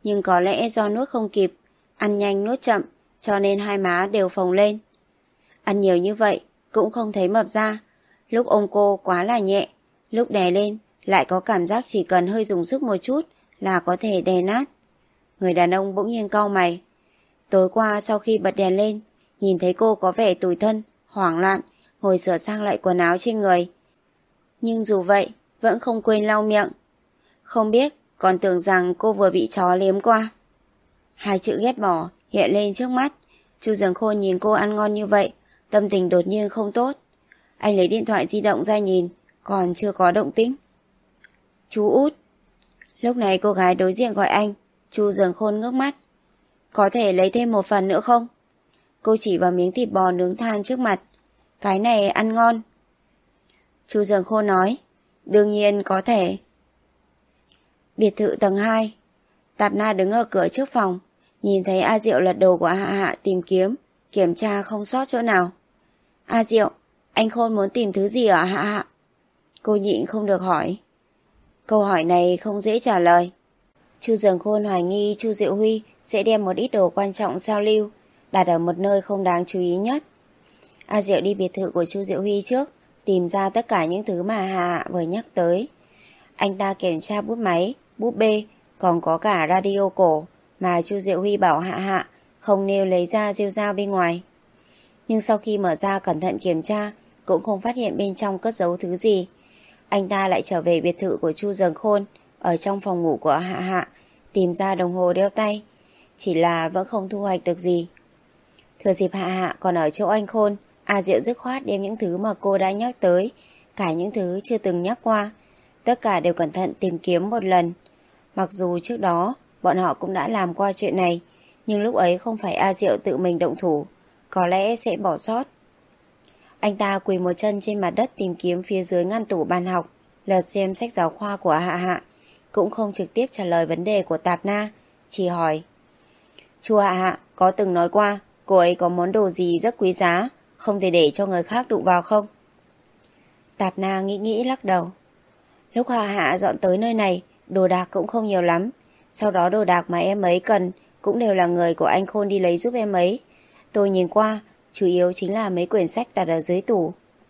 nhưng có lẽ do nuốt không kịp, ăn nhanh nuốt chậm, cho nên hai má đều phồng lên. Ăn nhiều như vậy cũng không thấy mập ra, lúc ôm cô quá là nhẹ, lúc đè lên lại có cảm giác chỉ cần hơi dùng sức một chút là có thể đè nát. Người đàn ông bỗng nhiên cau mày. Tối qua sau khi bật đèn lên, nhìn thấy cô có vẻ tủi thân, hoảng loạn, ngồi sửa sang lại quần áo trên người. Nhưng dù vậy, vẫn không quên lau miệng. Không biết, còn tưởng rằng cô vừa bị chó liếm qua. Hai chữ ghét bỏ hiện lên trước mắt. Chu Dường Khôn nhìn cô ăn ngon như vậy, tâm tình đột nhiên không tốt. Anh lấy điện thoại di động ra nhìn, còn chưa có động tĩnh. Chú Út. Lúc này cô gái đối diện gọi anh. Chu Dường Khôn ngước mắt. Có thể lấy thêm một phần nữa không? Cô chỉ vào miếng thịt bò nướng than trước mặt. Cái này ăn ngon. Chu Dường Khôn nói. Đương nhiên có thể. Biệt thự tầng hai. Tạp Na đứng ở cửa trước phòng, nhìn thấy A Diệu lật đồ của Hạ Hạ tìm kiếm, kiểm tra không sót chỗ nào. A Diệu, anh Khôn muốn tìm thứ gì ở Hạ Hạ? Cô nhịn không được hỏi. Câu hỏi này không dễ trả lời. Chu Dường Khôn hoài nghi Chu Diệu Huy sẽ đem một ít đồ quan trọng giao lưu, đặt ở một nơi không đáng chú ý nhất. A Diệu đi biệt thự của Chu Diệu Huy trước, tìm ra tất cả những thứ mà Hạ Hạ vừa nhắc tới. Anh ta kiểm tra bút máy, búp bê, còn có cả radio cổ mà Chu Diệu Huy bảo Hạ Hạ không nêu lấy ra rêu rao bên ngoài. Nhưng sau khi mở ra cẩn thận kiểm tra, cũng không phát hiện bên trong cất giấu thứ gì. Anh ta lại trở về biệt thự của Chu Dường Khôn, ở trong phòng ngủ của Hạ Hạ, tìm ra đồng hồ đeo tay, chỉ là vẫn không thu hoạch được gì. Thừa dịp Hạ Hạ còn ở chỗ anh Khôn, A Diệu dứt khoát đem những thứ mà cô đã nhắc tới, cả những thứ chưa từng nhắc qua, tất cả đều cẩn thận tìm kiếm một lần. Mặc dù trước đó bọn họ cũng đã làm qua chuyện này, nhưng lúc ấy không phải A Diệu tự mình động thủ, có lẽ sẽ bỏ sót. Anh ta quỳ một chân trên mặt đất tìm kiếm phía dưới ngăn tủ bàn học, lật xem sách giáo khoa của Hạ Hạ, cũng không trực tiếp trả lời vấn đề của Tạp Na, chỉ hỏi. Chu Hạ Hạ có từng nói qua cô ấy có món đồ gì rất quý giá, không thể để cho người khác đụng vào không? Tạp Na nghĩ nghĩ lắc đầu. Lúc Hạ Hạ dọn tới nơi này, đồ đạc cũng không nhiều lắm. Sau đó đồ đạc mà em ấy cần cũng đều là người của anh Khôn đi lấy giúp em ấy. Tôi nhìn qua, chủ yếu chính là mấy quyển sách đặt ở dưới tủ.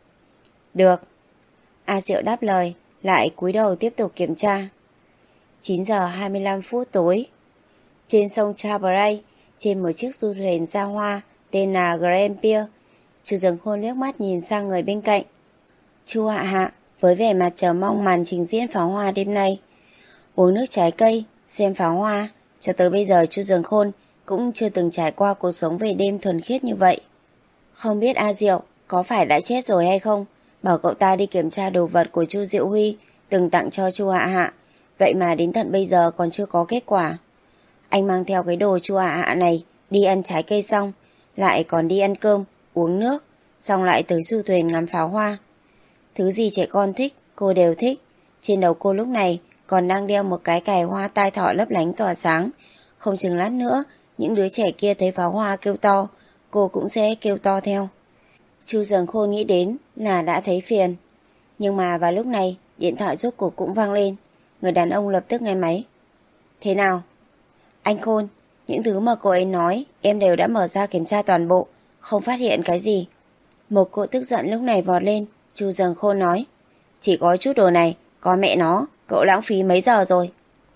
Được. A Diệu đáp lời, lại cúi đầu tiếp tục kiểm tra. chín giờ hai mươi lăm phút tối. Trên sông Chabray, trên một chiếc du thuyền xa hoa tên là Grand Pier, Chu Dường Khôn liếc mắt nhìn sang người bên cạnh. Chu Hạ Hạ với vẻ mặt chờ mong màn trình diễn pháo hoa đêm nay. Uống nước trái cây, xem pháo hoa, cho tới bây giờ Chu Dường Khôn cũng chưa từng trải qua cuộc sống về đêm thuần khiết như vậy. Không biết A Diệu có phải đã chết rồi hay không, bảo cậu ta đi kiểm tra đồ vật của Chu Diệu Huy từng tặng cho Chu Hạ Hạ, vậy mà đến tận bây giờ còn chưa có kết quả. Anh mang theo cái đồ Chu Hạ Hạ này đi ăn trái cây xong, lại còn đi ăn cơm, uống nước, xong lại tới du thuyền ngắm pháo hoa. Thứ gì trẻ con thích, cô đều thích. Trên đầu cô lúc này còn đang đeo một cái cài hoa tai thọ lấp lánh tỏa sáng. Không chừng lát nữa, những đứa trẻ kia thấy pháo hoa kêu to, cô cũng sẽ kêu to theo. Chu Dường Khôn nghĩ đến là đã thấy phiền. Nhưng mà vào lúc này, điện thoại rốt cuộc cũng vang lên. Người đàn ông lập tức nghe máy. Thế nào? Anh Khôn, những thứ mà cô ấy nói em đều đã mở ra kiểm tra toàn bộ, không phát hiện cái gì. Một cô tức giận lúc này vọt lên. Chu Dường Khôn nói. Chỉ có chút đồ này, có mẹ nó, cậu lãng phí mấy giờ rồi.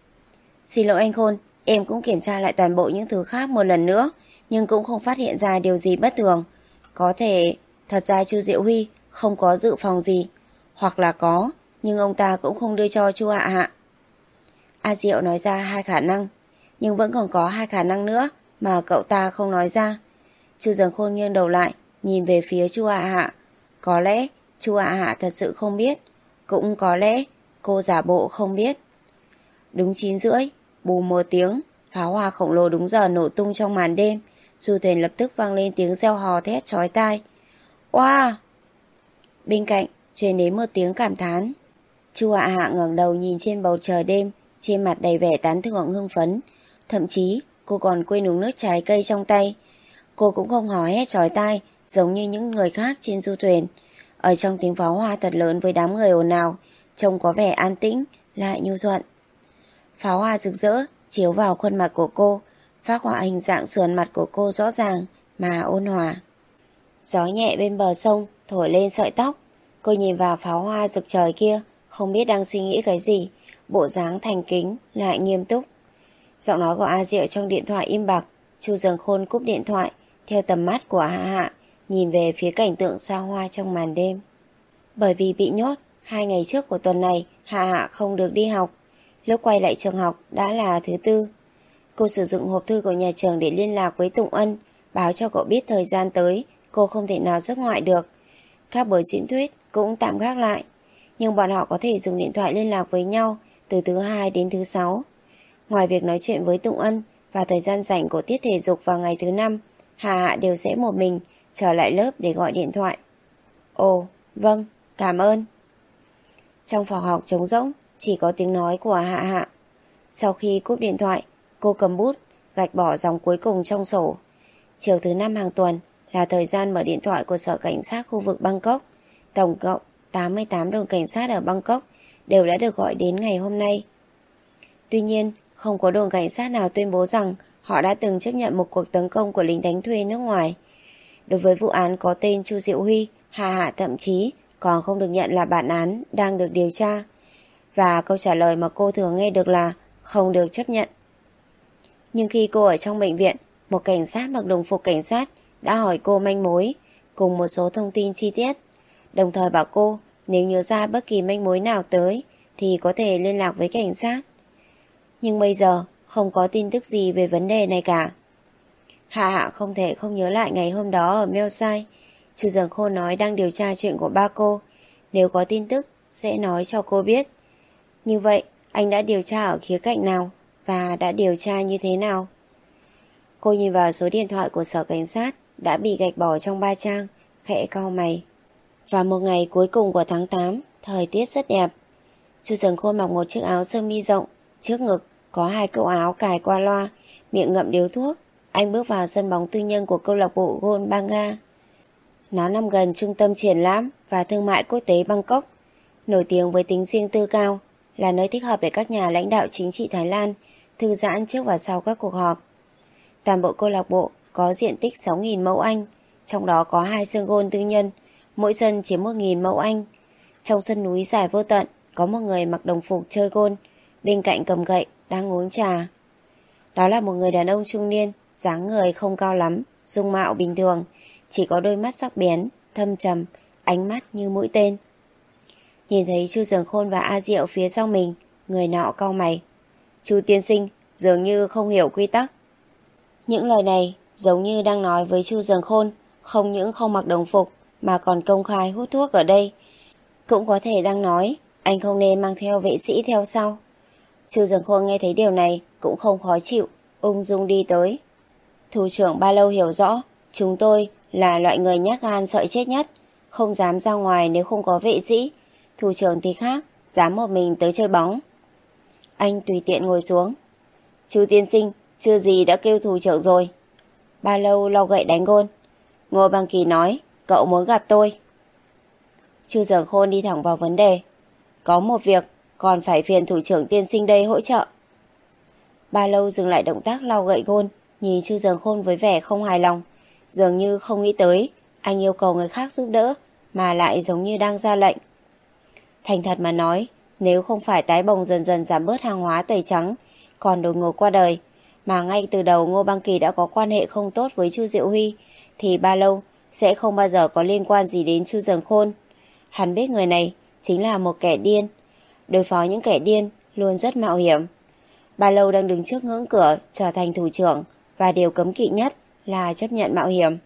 Xin lỗi anh Khôn, em cũng kiểm tra lại toàn bộ những thứ khác một lần nữa, nhưng cũng không phát hiện ra điều gì bất thường. Có thể, thật ra Chu Diệu Huy không có dự phòng gì, hoặc là có, nhưng ông ta cũng không đưa cho Chu Hạ Hạ. A Diệu nói ra hai khả năng, nhưng vẫn còn có hai khả năng nữa mà cậu ta không nói ra. Chu Dường Khôn nghiêng đầu lại, nhìn về phía Chu Hạ Hạ. Có lẽ Chu Hạ Hạ thật sự không biết, cũng có lẽ cô giả bộ không biết. Đúng chín rưỡi, bù một tiếng, pháo hoa khổng lồ đúng giờ nổ tung trong màn đêm. Du thuyền lập tức vang lên tiếng reo hò thét chói tai. Wow! Bên cạnh truyền đến một tiếng cảm thán. Chu Hạ Hạ ngẩng đầu nhìn trên bầu trời đêm, trên mặt đầy vẻ tán thưởng hưng phấn. Thậm chí cô còn quên uống nước trái cây trong tay. Cô cũng không hò hét chói tai giống như những người khác trên du thuyền. Ở trong tiếng pháo hoa thật lớn với đám người ồn ào, trông có vẻ an tĩnh, lại nhu thuận. Pháo hoa rực rỡ chiếu vào khuôn mặt của cô, phác họa hình dạng sườn mặt của cô rõ ràng mà ôn hòa. Gió nhẹ bên bờ sông thổi lên sợi tóc. Cô nhìn vào pháo hoa rực trời kia, không biết đang suy nghĩ cái gì, bộ dáng thành kính lại nghiêm túc. Giọng nói của A Diệu trong điện thoại im bặt. Chu Dường Khôn cúp điện thoại, theo tầm mắt của Hạ Hạ nhìn về phía cảnh tượng xa hoa trong màn đêm. Bởi vì bị nhốt, hai ngày trước của tuần này Hạ Hạ không được đi học. Lúc quay lại trường học đã là thứ tư. Cô sử dụng hộp thư của nhà trường để liên lạc với Tụng Ân, báo cho cậu biết thời gian tới cô không thể nào xuất ngoại được. Các buổi diễn thuyết cũng tạm gác lại, nhưng bọn họ có thể dùng điện thoại liên lạc với nhau từ thứ hai đến thứ sáu. Ngoài việc nói chuyện với Tụng Ân và thời gian rảnh của tiết thể dục vào ngày thứ năm, Hạ Hạ đều sẽ một mình trở lại lớp để gọi điện thoại. Ồ, vâng, cảm ơn. Trong phòng học trống rỗng, chỉ có tiếng nói của Hạ Hạ. Sau khi cúp điện thoại, cô cầm bút, gạch bỏ dòng cuối cùng trong sổ. Chiều thứ năm hàng tuần là thời gian mở điện thoại của Sở Cảnh sát khu vực Bangkok. Tổng cộng tám mươi tám đồn cảnh sát ở Bangkok đều đã được gọi đến ngày hôm nay. Tuy nhiên, không có đồn cảnh sát nào tuyên bố rằng họ đã từng chấp nhận một cuộc tấn công của lính đánh thuê nước ngoài. Đối với vụ án có tên Chu Diệu Huy, Hạ Hạ thậm chí còn không được nhận là bản án đang được điều tra. Và câu trả lời mà cô thường nghe được là không được chấp nhận. Nhưng khi cô ở trong bệnh viện, một cảnh sát mặc đồng phục cảnh sát đã hỏi cô manh mối cùng một số thông tin chi tiết, đồng thời bảo cô nếu nhớ ra bất kỳ manh mối nào tới thì có thể liên lạc với cảnh sát. Nhưng bây giờ không có tin tức gì về vấn đề này cả. Hạ Hạ không thể không nhớ lại ngày hôm đó ở Melsai. Chu Dường Khôn nói đang điều tra chuyện của ba cô, nếu có tin tức sẽ nói cho cô biết. Như vậy anh đã điều tra ở khía cạnh nào và đã điều tra như thế nào? Cô nhìn vào số điện thoại của Sở Cảnh sát đã bị gạch bỏ trong ba trang, khẽ cau mày. Và một ngày cuối cùng của tháng tám, thời tiết rất đẹp. Chu Dường Khôn mặc một chiếc áo sơ mi rộng, trước ngực có hai cậu áo cài qua loa, miệng ngậm điếu thuốc. Anh bước vào sân bóng tư nhân của câu lạc bộ Gôn Banga. Nó nằm gần trung tâm triển lãm và thương mại quốc tế Bangkok, nổi tiếng với tính riêng tư cao, là nơi thích hợp để các nhà lãnh đạo chính trị Thái Lan thư giãn trước và sau các cuộc họp. Toàn bộ câu lạc bộ có diện tích sáu nghìn mẫu Anh, trong đó có hai sân gôn tư nhân, mỗi sân chiếm một nghìn mẫu Anh. Trong sân núi dài vô tận, có một người mặc đồng phục chơi gôn, bên cạnh cầm gậy, đang uống trà. Đó là một người đàn ông trung niên, dáng người không cao lắm, dung mạo bình thường, chỉ có đôi mắt sắc bén, thâm trầm, ánh mắt như mũi tên. Nhìn thấy Chu Dường Khôn và A Diệu phía sau mình, người nọ cau mày. Chu tiên sinh dường như không hiểu quy tắc. Những lời này giống như đang nói với Chu Dường Khôn không những không mặc đồng phục mà còn công khai hút thuốc ở đây. Cũng có thể đang nói anh không nên mang theo vệ sĩ theo sau. Chu Dường Khôn nghe thấy điều này cũng không khó chịu, ung dung đi tới. Thủ trưởng Ba Lâu hiểu rõ, chúng tôi là loại người nhát gan sợ chết nhất, không dám ra ngoài nếu không có vệ sĩ. Thủ trưởng thì khác, dám một mình tới chơi bóng. Anh tùy tiện ngồi xuống. Chu tiên sinh, chưa gì đã kêu thủ trưởng rồi. Ba Lâu lau gậy đánh gôn. Ngô Băng Kỳ nói, cậu muốn gặp tôi. Chu Dường Khôn đi thẳng vào vấn đề. Có một việc, còn phải phiền thủ trưởng tiên sinh đây hỗ trợ. Ba Lâu dừng lại động tác lau gậy gôn, nhìn Chu Dường Khôn với vẻ không hài lòng, dường như không nghĩ tới anh yêu cầu người khác giúp đỡ mà lại giống như đang ra lệnh. Thành thật mà nói, nếu không phải tái bồng dần dần giảm bớt hàng hóa tẩy trắng còn đột ngột qua đời, mà ngay từ đầu Ngô Băng Kỳ đã có quan hệ không tốt với Chu Diệu Huy, thì Ba Lâu sẽ không bao giờ có liên quan gì đến Chu Dường Khôn. Hắn biết người này chính là một kẻ điên. Đối phó những kẻ điên luôn rất mạo hiểm. Ba Lâu đang đứng trước ngưỡng cửa trở thành thủ trưởng, và điều cấm kỵ nhất là chấp nhận mạo hiểm.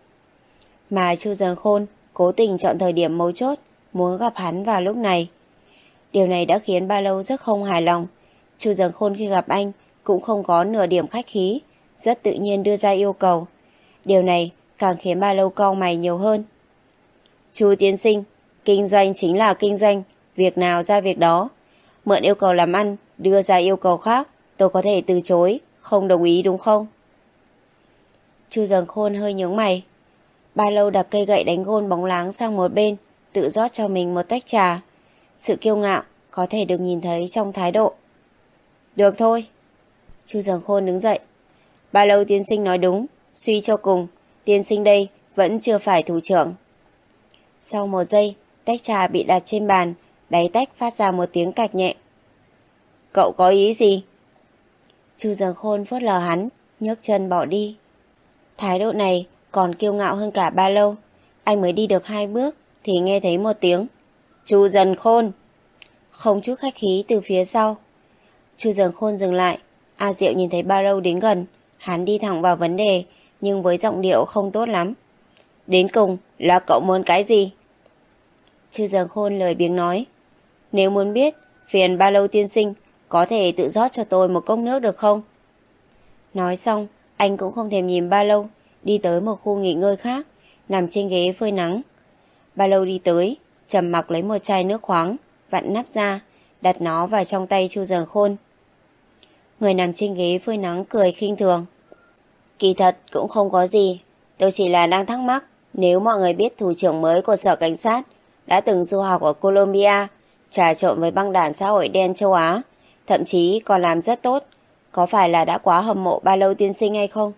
Mà Chu Dường Khôn cố tình chọn thời điểm mấu chốt muốn gặp hắn vào lúc này. Điều này đã khiến Ba Lâu rất không hài lòng. Chu Dường Khôn khi gặp anh cũng không có nửa điểm khách khí, rất tự nhiên đưa ra yêu cầu. Điều này càng khiến Ba Lâu cau mày nhiều hơn. Chu tiên sinh, kinh doanh chính là kinh doanh, việc nào ra việc đó. Mượn yêu cầu làm ăn, đưa ra yêu cầu khác, tôi có thể từ chối, không đồng ý đúng không? Chu Dường Khôn hơi nhướng mày. Ba Lâu đặt cây gậy đánh gôn bóng láng sang một bên, tự rót cho mình một tách trà. Sự kiêu ngạo có thể được nhìn thấy trong thái độ. Được thôi. Chu Dường Khôn đứng dậy. Ba Lâu tiên sinh nói đúng, suy cho cùng, tiên sinh đây vẫn chưa phải thủ trưởng. Sau một giây, tách trà bị đặt trên bàn, đáy tách phát ra một tiếng cạch nhẹ. Cậu có ý gì? Chu Dường Khôn phớt lờ hắn, nhấc chân bỏ đi. Thái độ này còn kiêu ngạo hơn cả Ba Lâu. Anh mới đi được hai bước thì nghe thấy một tiếng Chu Dường Khôn. Không chút khách khí từ phía sau. Chu Dường Khôn dừng lại. A Diệu nhìn thấy Ba Lâu đến gần, hắn đi thẳng vào vấn đề, nhưng với giọng điệu không tốt lắm. Đến cùng là cậu muốn cái gì? Chu Dường Khôn lười biếng nói. Nếu muốn biết, phiền Ba Lâu tiên sinh có thể tự rót cho tôi một cốc nước được không? Nói xong, anh cũng không thèm nhìn Ba Lâu, đi tới một khu nghỉ ngơi khác, nằm trên ghế phơi nắng. Ba Lâu đi tới, trầm mặc lấy một chai nước khoáng, vặn nắp ra, đặt nó vào trong tay Chu Dường Khôn. Người nằm trên ghế phơi nắng cười khinh thường. Kỳ thật cũng không có gì, tôi chỉ là đang thắc mắc, nếu mọi người biết thủ trưởng mới của sở cảnh sát đã từng du học ở Colombia, trà trộn với băng đảng xã hội đen châu Á, thậm chí còn làm rất tốt, có phải là đã quá hâm mộ Ba Lâu tiên sinh hay không?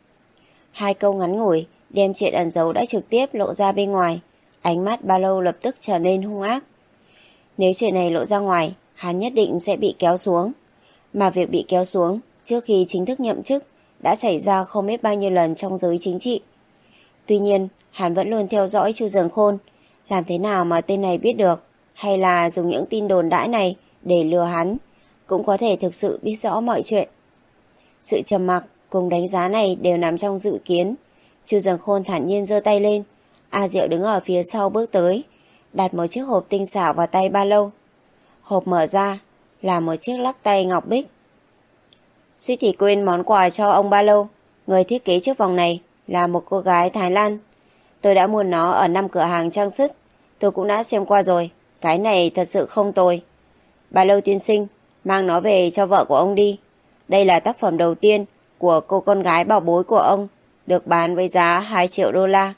Hai câu ngắn ngủi đem chuyện ẩn giấu đã trực tiếp lộ ra bên ngoài. Ánh mắt Ba Lâu lập tức trở nên hung ác. Nếu chuyện này lộ ra ngoài, hắn nhất định sẽ bị kéo xuống. Mà việc bị kéo xuống trước khi chính thức nhậm chức đã xảy ra không biết bao nhiêu lần trong giới chính trị. Tuy nhiên, hắn vẫn luôn theo dõi Chu Dường Khôn. Làm thế nào mà tên này biết được, hay là dùng những tin đồn đãi này để lừa hắn, cũng có thể thực sự biết rõ mọi chuyện. Sự trầm mặc cùng đánh giá này đều nằm trong dự kiến. Chu Dường Khôn thản nhiên giơ tay lên. A Diệu đứng ở phía sau bước tới, đặt một chiếc hộp tinh xảo vào tay Ba Lâu. Hộp mở ra là một chiếc lắc tay ngọc bích. Suýt thì quên món quà cho ông Ba Lâu. Người thiết kế chiếc vòng này là một cô gái Thái Lan. Tôi đã mua nó ở năm cửa hàng trang sức. Tôi cũng đã xem qua rồi. Cái này thật sự không tồi. Ba Lâu tiên sinh, mang nó về cho vợ của ông đi. Đây là tác phẩm đầu tiên của cô con gái bảo bối của ông, được bán với giá hai triệu đô la.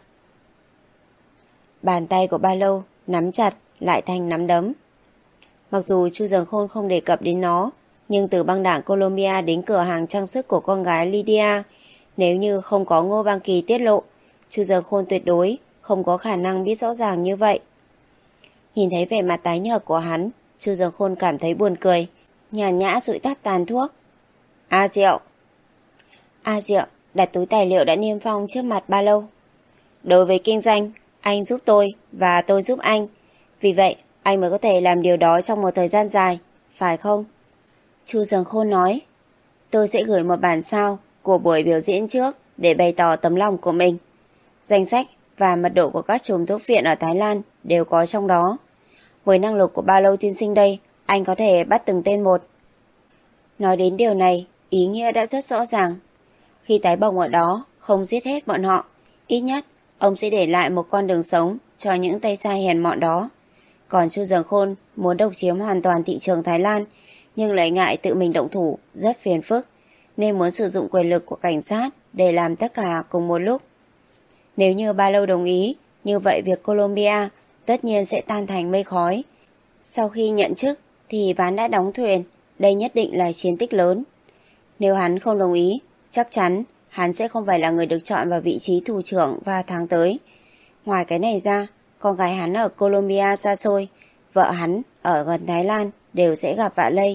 Bàn tay của Ba Lâu nắm chặt lại thành nắm đấm. Mặc dù Chu Dường Khôn không đề cập đến nó, nhưng từ băng đảng Colombia đến cửa hàng trang sức của con gái Lydia, nếu như không có Ngô Bang Kỳ tiết lộ, Chu Dường Khôn tuyệt đối không có khả năng biết rõ ràng như vậy. Nhìn thấy vẻ mặt tái nhợt của hắn, Chu Dường Khôn cảm thấy buồn cười, nhàn nhã dụi tắt tàn thuốc. A Diệu. A Diệu đặt túi tài liệu đã niêm phong trước mặt Ba Lâu. Đối với kinh doanh, anh giúp tôi và tôi giúp anh. Vì vậy, anh mới có thể làm điều đó trong một thời gian dài, phải không? Chu Dường Khôn nói. Tôi sẽ gửi một bản sao của buổi biểu diễn trước để bày tỏ tấm lòng của mình. Danh sách và mật độ của các chùm thuốc viện ở Thái Lan đều có trong đó. Với năng lực của Ba Lâu tiên sinh đây, anh có thể bắt từng tên một. Nói đến điều này, ý nghĩa đã rất rõ ràng. Khi tái bồng ở đó không giết hết bọn họ, ít nhất ông sẽ để lại một con đường sống cho những tay sai hèn mọn đó. Còn Chu Dường Khôn muốn độc chiếm hoàn toàn thị trường Thái Lan, nhưng lại ngại tự mình động thủ rất phiền phức, nên muốn sử dụng quyền lực của cảnh sát để làm tất cả cùng một lúc. Nếu như Ba Lâu đồng ý, như vậy việc Colombia tất nhiên sẽ tan thành mây khói. Sau khi nhận chức thì ván đã đóng thuyền, đây nhất định là chiến tích lớn. Nếu hắn không đồng ý, chắc chắn hắn sẽ không phải là người được chọn vào vị trí thủ trưởng vào tháng tới. Ngoài cái này ra, con gái hắn ở Colombia xa xôi, vợ hắn ở gần Thái Lan đều sẽ gặp vạ lây.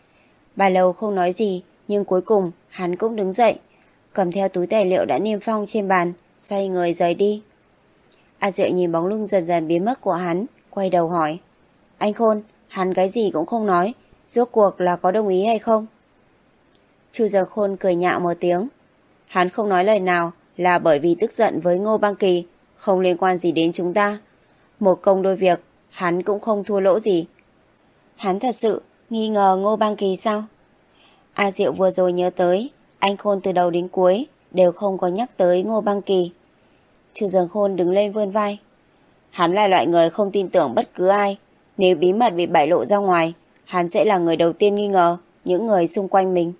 Ba Lâu không nói gì, nhưng cuối cùng hắn cũng đứng dậy, cầm theo túi tài liệu đã niêm phong trên bàn, xoay người rời đi. A Diệu nhìn bóng lưng dần dần biến mất của hắn, quay đầu hỏi. Anh Khôn, hắn cái gì cũng không nói, rốt cuộc là có đồng ý hay không? Chu Dường Khôn cười nhạo một tiếng. Hắn không nói lời nào là bởi vì tức giận với Ngô Bang Kỳ, không liên quan gì đến chúng ta. Một công đôi việc, hắn cũng không thua lỗ gì. Hắn thật sự nghi ngờ Ngô Bang Kỳ sao? A Diệu vừa rồi nhớ tới, anh Khôn từ đầu đến cuối đều không có nhắc tới Ngô Bang Kỳ. Chu Dường Khôn đứng lên vươn vai. Hắn là loại người không tin tưởng bất cứ ai. Nếu bí mật bị bại lộ ra ngoài, hắn sẽ là người đầu tiên nghi ngờ những người xung quanh mình.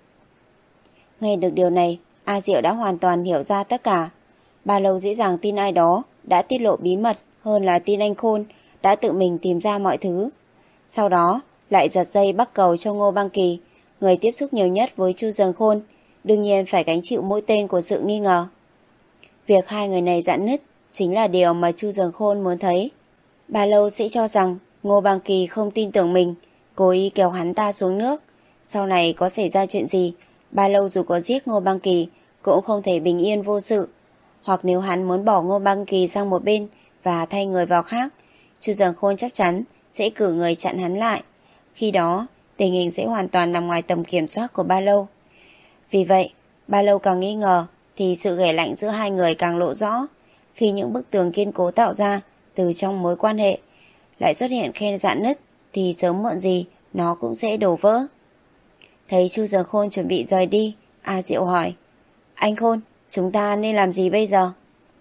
Nghe được điều này, A Diệu đã hoàn toàn hiểu ra tất cả. Ba Lâu dễ dàng tin ai đó đã tiết lộ bí mật hơn là tin anh Khôn đã tự mình tìm ra mọi thứ. Sau đó lại giật dây bắt cầu cho Ngô Bang Kỳ, người tiếp xúc nhiều nhất với Chu Dần Khôn, đương nhiên phải gánh chịu mũi tên của sự nghi ngờ. Việc hai người này rạn nứt chính là điều mà Chu Dần Khôn muốn thấy. Ba Lâu sẽ cho rằng Ngô Băng Kỳ không tin tưởng mình, cố ý kéo hắn ta xuống nước. Sau này có xảy ra chuyện gì, Ba Lâu dù có giết Ngô Băng Kỳ cũng không thể bình yên vô sự. Hoặc nếu hắn muốn bỏ Ngô Băng Kỳ sang một bên và thay người vào khác, Chu Dần Khôn chắc chắn sẽ cử người chặn hắn lại. Khi đó, tình hình sẽ hoàn toàn nằm ngoài tầm kiểm soát của Ba Lâu. Vì vậy, Ba Lâu càng nghi ngờ thì sự ghẻ lạnh giữa hai người càng lộ rõ. Khi những bức tường kiên cố tạo ra từ trong mối quan hệ lại xuất hiện khe rạn nứt thì sớm muộn gì nó cũng sẽ đổ vỡ. Thấy Chu Dần Khôn chuẩn bị rời đi, A Diệu hỏi: Anh Khôn, chúng ta nên làm gì bây giờ?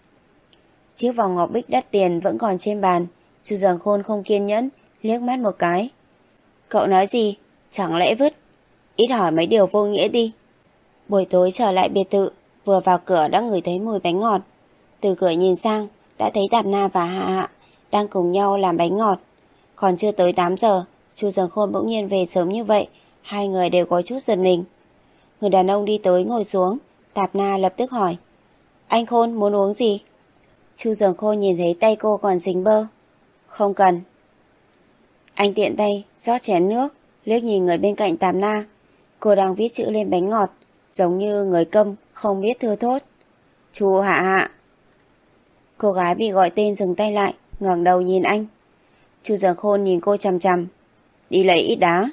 Chiếc vòng ngọc bích đắt tiền vẫn còn trên bàn. Chu Dần Khôn không kiên nhẫn, liếc mắt một cái. Cậu nói gì? Chẳng lẽ vứt? Ít hỏi mấy điều vô nghĩa đi. Buổi tối trở lại biệt thự, vừa vào cửa đã ngửi thấy mùi bánh ngọt. Từ cửa nhìn sang, đã thấy Tạp Na và Hạ Hạ đang cùng nhau làm bánh ngọt. Còn chưa tới tám giờ, Chu Dần Khôn bỗng nhiên về sớm như vậy, hai người đều có chút giật mình. Người đàn ông đi tới ngồi xuống, Tạp Na lập tức hỏi: Anh Khôn muốn uống gì? Chu Dần Khôn nhìn thấy tay cô còn dính bơ. Không cần. Anh tiện tay rót chén nước, liếc nhìn người bên cạnh Tạp Na. Cô đang viết chữ lên bánh ngọt, giống như người câm không biết thưa thốt. Chu Hạ Hạ. Cô gái bị gọi tên dừng tay lại, ngẩng đầu nhìn anh. Chu Dần Khôn nhìn cô chằm chằm. Đi lấy ít đá.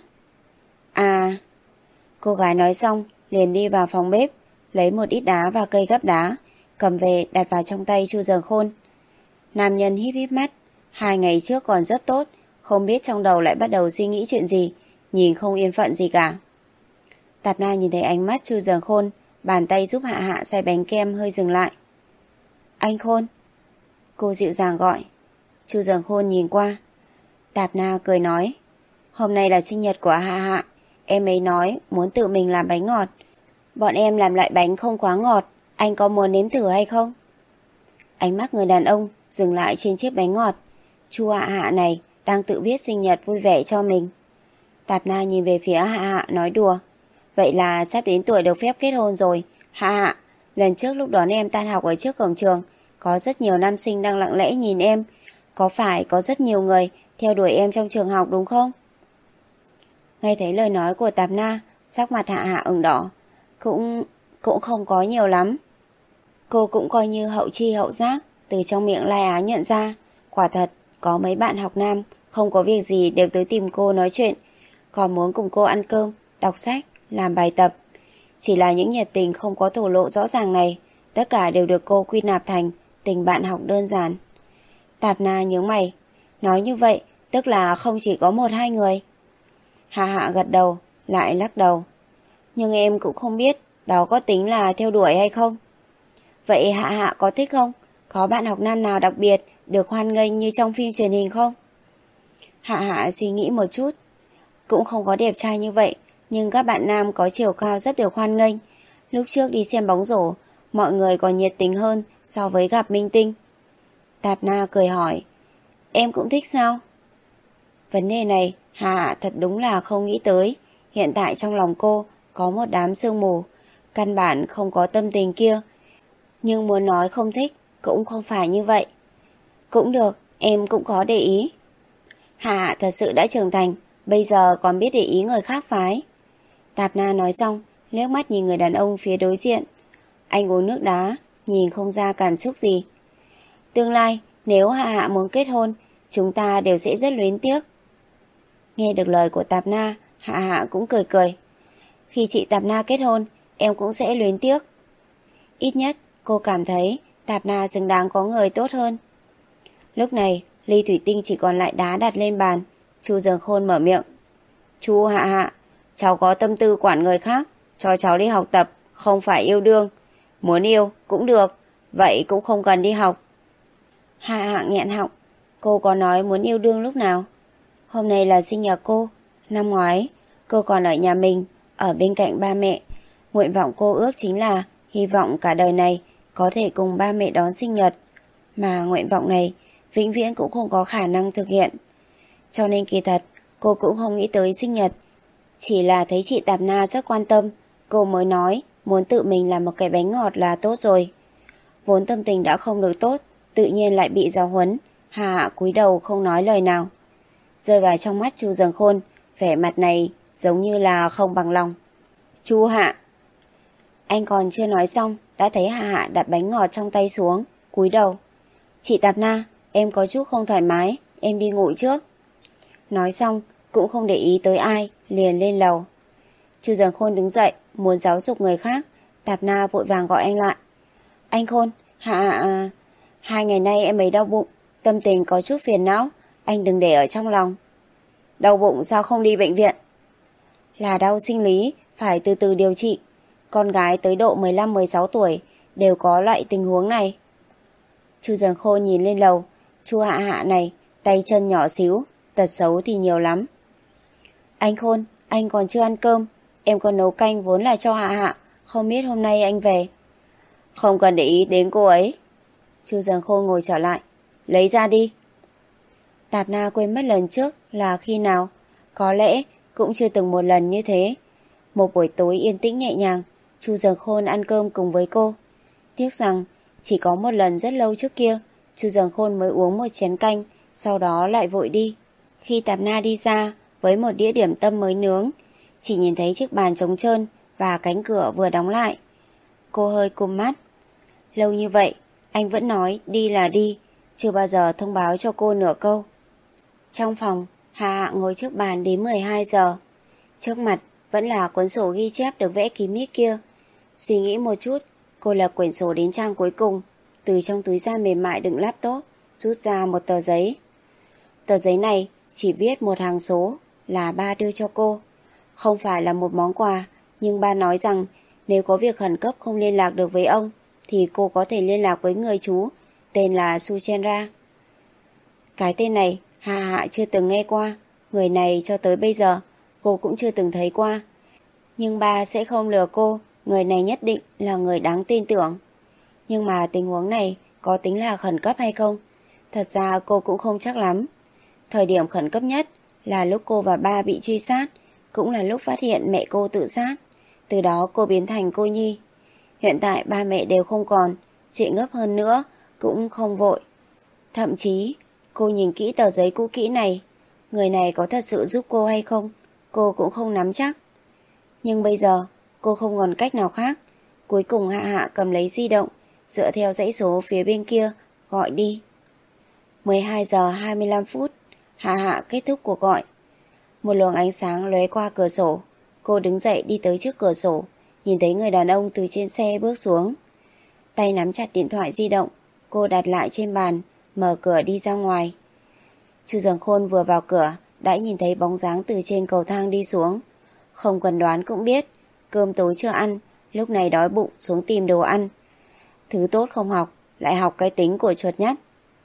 À. Cô gái nói xong liền đi vào phòng bếp, lấy một ít đá và cây gấp đá, cầm về đặt vào trong tay Chu Dần Khôn. Nam nhân híp híp mắt. Hai ngày trước còn rất tốt, không biết trong đầu lại bắt đầu suy nghĩ chuyện gì, nhìn không yên phận gì cả. Tạp Na nhìn thấy ánh mắt Chu Dần Khôn, bàn tay giúp Hạ Hạ xoay bánh kem hơi dừng lại. Anh Khôn. Cô dịu dàng gọi. Chu Dần Khôn nhìn qua. Tạp Na cười nói: Hôm nay là sinh nhật của Hạ Hạ, em ấy nói muốn tự mình làm bánh ngọt. Bọn em làm loại bánh không quá ngọt, anh có muốn nếm thử hay không? Ánh mắt người đàn ông dừng lại trên chiếc bánh ngọt. Chu Hạ Hạ này đang tự viết sinh nhật vui vẻ cho mình. Tạp Na nhìn về phía Hạ Hạ nói đùa: Vậy là sắp đến tuổi được phép kết hôn rồi. Hạ Hạ, lần trước lúc đón em tan học ở trước cổng trường, có rất nhiều nam sinh đang lặng lẽ nhìn em. Có phải có rất nhiều người theo đuổi em trong trường học đúng không? Nghe thấy lời nói của Tạp Na, sắc mặt Hạ Hạ ửng đỏ. Cũng... cũng không có nhiều lắm. Cô cũng coi như hậu chi hậu giác, từ trong miệng Lai Á nhận ra, quả thật có mấy bạn học nam không có việc gì đều tới tìm cô nói chuyện, còn muốn cùng cô ăn cơm, đọc sách, làm bài tập. Chỉ là những nhiệt tình không có thổ lộ rõ ràng này, tất cả đều được cô quy nạp thành tình bạn học đơn giản. Tạp Na nhướng mày, nói như vậy tức là không chỉ có một hai người. Hạ Hạ gật đầu, lại lắc đầu. Nhưng em cũng không biết đó có tính là theo đuổi hay không. Vậy Hạ Hạ có thích không? Có bạn học nam nào đặc biệt được hoan nghênh như trong phim truyền hình không? Hạ Hạ suy nghĩ một chút. Cũng không có đẹp trai như vậy, nhưng các bạn nam có chiều cao rất được hoan nghênh. Lúc trước đi xem bóng rổ, mọi người còn nhiệt tình hơn so với gặp minh tinh. Tạp Na cười hỏi: Em cũng thích sao? Vấn đề này Hạ Hạ thật đúng là không nghĩ tới. Hiện tại trong lòng cô có một đám sương mù, căn bản không có tâm tình kia. Nhưng muốn nói không thích cũng không phải như vậy. Cũng được, em cũng có để ý. Hạ Hạ thật sự đã trưởng thành, bây giờ còn biết để ý người khác phái. Tạp Na nói xong, liếc mắt nhìn người đàn ông phía đối diện. Anh uống nước đá, nhìn không ra cảm xúc gì. Tương lai, nếu Hạ Hạ muốn kết hôn, chúng ta đều sẽ rất luyến tiếc. Nghe được lời của Tạp Na, Hạ Hạ cũng cười cười. Khi chị Tạp Na kết hôn, em cũng sẽ luyến tiếc. Ít nhất, cô cảm thấy Tạp Na xứng đáng có người tốt hơn. Lúc này, ly thủy tinh chỉ còn lại đá đặt lên bàn. Chu Dần Khôn mở miệng. Chu Hạ Hạ, cháu có tâm tư quản người khác, cho cháu đi học tập, không phải yêu đương. Muốn yêu cũng được, vậy cũng không cần đi học. Hạ Hạ nghẹn họng. Cô có nói muốn yêu đương lúc nào? Hôm nay là sinh nhật cô. Năm ngoái, cô còn ở nhà mình, ở bên cạnh ba mẹ. Nguyện vọng cô ước chính là hy vọng cả đời này có thể cùng ba mẹ đón sinh nhật. Mà nguyện vọng này vĩnh viễn cũng không có khả năng thực hiện. Cho nên kỳ thật, cô cũng không nghĩ tới sinh nhật. Chỉ là thấy chị Tạp Na rất quan tâm, cô mới nói muốn tự mình làm một cái bánh ngọt là tốt rồi. Vốn tâm tình đã không được tốt, tự nhiên lại bị giáo huấn, Hà Hạ cúi đầu không nói lời nào. Rơi vào trong mắt Chu Dần Khôn, vẻ mặt này giống như là không bằng lòng. Chu Hạ. Anh còn chưa nói xong, đã thấy Hạ Hạ đặt bánh ngọt trong tay xuống, cúi đầu. Chị Tạp Na, em có chút không thoải mái, em đi ngủ trước. Nói xong, cũng không để ý tới ai, liền lên lầu. Chu Dần Khôn đứng dậy, muốn giáo dục người khác, Tạp Na vội vàng gọi anh lại. Anh Khôn, Hạ Hạ, hai ngày nay em ấy đau bụng, tâm tình có chút phiền não, anh đừng để ở trong lòng. Đau bụng sao không đi bệnh viện? Là đau sinh lý, phải từ từ điều trị. Con gái tới độ mười lăm mười sáu tuổi đều có loại tình huống này. Chu Dần Khôn nhìn lên lầu, Chu Hạ Hạ này, tay chân nhỏ xíu, tật xấu thì nhiều lắm. Anh Khôn, anh còn chưa ăn cơm, em còn nấu canh vốn là cho Hạ Hạ, không biết hôm nay anh về. Không cần để ý đến cô ấy. Chu Dần Khôn ngồi trở lại, lấy ra đi. Tạp Na quên mất lần trước là khi nào, có lẽ cũng chưa từng một lần như thế. Một buổi tối yên tĩnh nhẹ nhàng, Chu Dần Khôn ăn cơm cùng với cô. Tiếc rằng chỉ có một lần rất lâu trước kia, Chu Dần Khôn mới uống một chén canh, sau đó lại vội đi. Khi Tạp Na đi ra với một đĩa điểm tâm mới nướng, chỉ nhìn thấy chiếc bàn trống trơn và cánh cửa vừa đóng lại. Cô hơi cụm mắt. Lâu như vậy, anh vẫn nói đi là đi, chưa bao giờ thông báo cho cô nửa câu. Trong phòng, Hạ Hạ ngồi trước bàn đến mười hai giờ. Trước mặt vẫn là cuốn sổ ghi chép được vẽ kín mít kia. Suy nghĩ một chút, cô lật quyển sổ đến trang cuối cùng, từ trong túi da mềm mại đựng laptop, rút ra một tờ giấy. Tờ giấy này chỉ viết một hàng số là ba đưa cho cô. Không phải là một món quà, nhưng ba nói rằng nếu có việc khẩn cấp không liên lạc được với ông, thì cô có thể liên lạc với người chú, tên là Suchenra. Cái tên này Hạ Hạ chưa từng nghe qua, người này cho tới bây giờ cô cũng chưa từng thấy qua. Nhưng ba sẽ không lừa cô, người này nhất định là người đáng tin tưởng. Nhưng mà tình huống này có tính là khẩn cấp hay không? Thật ra cô cũng không chắc lắm. Thời điểm khẩn cấp nhất là lúc cô và ba bị truy sát, cũng là lúc phát hiện mẹ cô tự sát. Từ đó cô biến thành cô nhi. Hiện tại ba mẹ đều không còn, chuyện gấp hơn nữa cũng không vội. Thậm chí cô nhìn kỹ tờ giấy cũ kỹ này, người này có thật sự giúp cô hay không, cô cũng không nắm chắc. Nhưng bây giờ cô không còn cách nào khác. Cuối cùng Hạ Hạ cầm lấy di động, dựa theo dãy số phía bên kia gọi đi. mười hai giờ hai mươi lăm phút, Hạ Hạ kết thúc cuộc gọi. Một luồng ánh sáng lóe qua cửa sổ. Cô đứng dậy đi tới trước cửa sổ, nhìn thấy người đàn ông từ trên xe bước xuống. Tay nắm chặt điện thoại di động, cô đặt lại trên bàn, mở cửa đi ra ngoài. Chu Dần Khôn vừa vào cửa đã nhìn thấy bóng dáng từ trên cầu thang đi xuống. Không cần đoán cũng biết, cơm tối chưa ăn, lúc này đói bụng xuống tìm đồ ăn. Thứ tốt không học, lại học cái tính của chuột nhắt.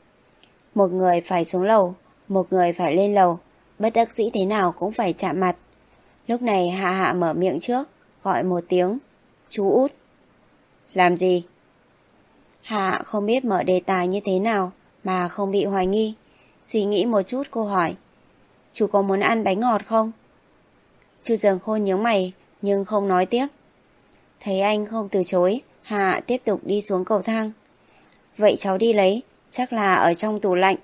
Một người phải xuống lầu, một người phải lên lầu, bất đắc dĩ thế nào cũng phải chạm mặt. Lúc này Hạ Hạ mở miệng trước, gọi một tiếng, chú Út. Làm gì? Hạ Hạ không biết mở đề tài như thế nào mà không bị hoài nghi. Suy nghĩ một chút cô hỏi, chú có muốn ăn bánh ngọt không? Chu Dần Khôn nhướng mày nhưng không nói tiếp. Thấy anh không từ chối, Hạ Hạ tiếp tục đi xuống cầu thang. Vậy cháu đi lấy, chắc là ở trong tủ lạnh.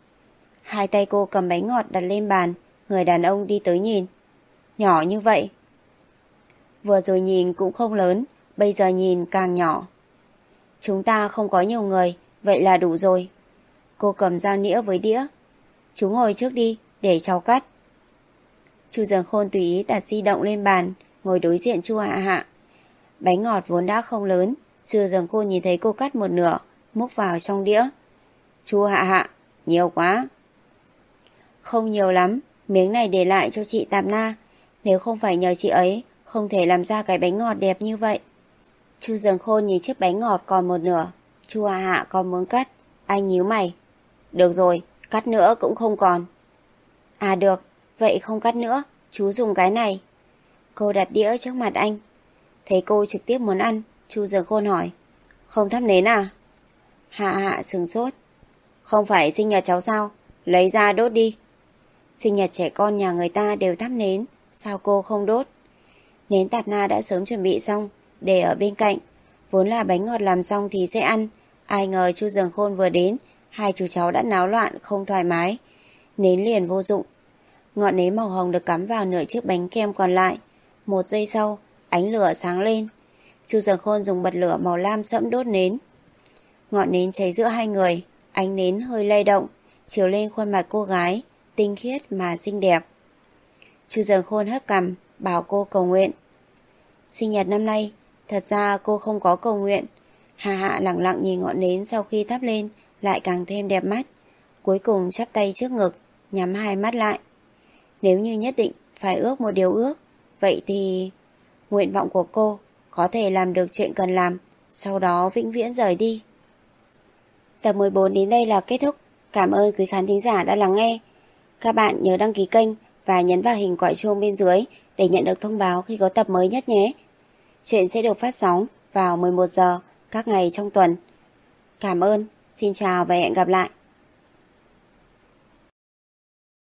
Hai tay cô cầm bánh ngọt đặt lên bàn, người đàn ông đi tới nhìn. Nhỏ như vậy. Vừa rồi nhìn cũng không lớn, bây giờ nhìn càng nhỏ. Chúng ta không có nhiều người, vậy là đủ rồi. Cô cầm dao nĩa với đĩa. Chú ngồi trước đi, để cháu cắt. Chu Dần Khôn tùy ý đặt di động lên bàn, ngồi đối diện Chu Hạ Hạ. Bánh ngọt vốn đã không lớn, Chu Dần Khôn nhìn thấy cô cắt một nửa, múc vào trong đĩa. Chu Hạ Hạ, nhiều quá. Không nhiều lắm, miếng này để lại cho chị Tạp Na. Nếu không phải nhờ chị ấy, không thể làm ra cái bánh ngọt đẹp như vậy. Chu Dần Khôn nhìn chiếc bánh ngọt còn một nửa. Chu Hạ Hạ còn muốn cắt, anh nhíu mày. Được rồi, cắt nữa cũng không còn. À được, vậy không cắt nữa, chú dùng cái này. Cô đặt đĩa trước mặt anh. Thấy cô trực tiếp muốn ăn, Chu Dần Khôn hỏi, không thắp nến à? Hạ Hạ sừng sốt. Không phải sinh nhật cháu sao, lấy ra đốt đi. Sinh nhật trẻ con nhà người ta đều thắp nến, sao cô không đốt? Nến tạt na đã sớm chuẩn bị xong, để ở bên cạnh. Vốn là bánh ngọt làm xong thì sẽ ăn. Ai ngờ Chu Dường Khôn vừa đến, hai chú cháu đã náo loạn không thoải mái. Nến liền vô dụng. Ngọn nến màu hồng được cắm vào nửa chiếc bánh kem còn lại. Một giây sau, ánh lửa sáng lên. Chu Dường Khôn dùng bật lửa màu lam sẫm đốt nến. Ngọn nến cháy giữa hai người, ánh nến hơi lay động, chiếu lên khuôn mặt cô gái, tinh khiết mà xinh đẹp. Chu Dường Khôn hất cằm, bảo cô cầu nguyện. Sinh nhật năm nay, thật ra cô không có cầu nguyện. Hà Hạ lặng lặng nhìn ngọn nến sau khi thắp lên, lại càng thêm đẹp mắt. Cuối cùng chắp tay trước ngực, nhắm hai mắt lại. Nếu như nhất định phải ước một điều ước, vậy thì nguyện vọng của cô có thể làm được chuyện cần làm, sau đó vĩnh viễn rời đi. Tập mười bốn đến đây là kết thúc. Cảm ơn quý khán thính giả đã lắng nghe. Các bạn nhớ đăng ký kênh và nhấn vào hình quả chuông bên dưới để nhận được thông báo khi có tập mới nhất nhé. Chuyện sẽ được phát sóng vào mười một giờ các ngày trong tuần. Cảm ơn, xin chào và hẹn gặp lại.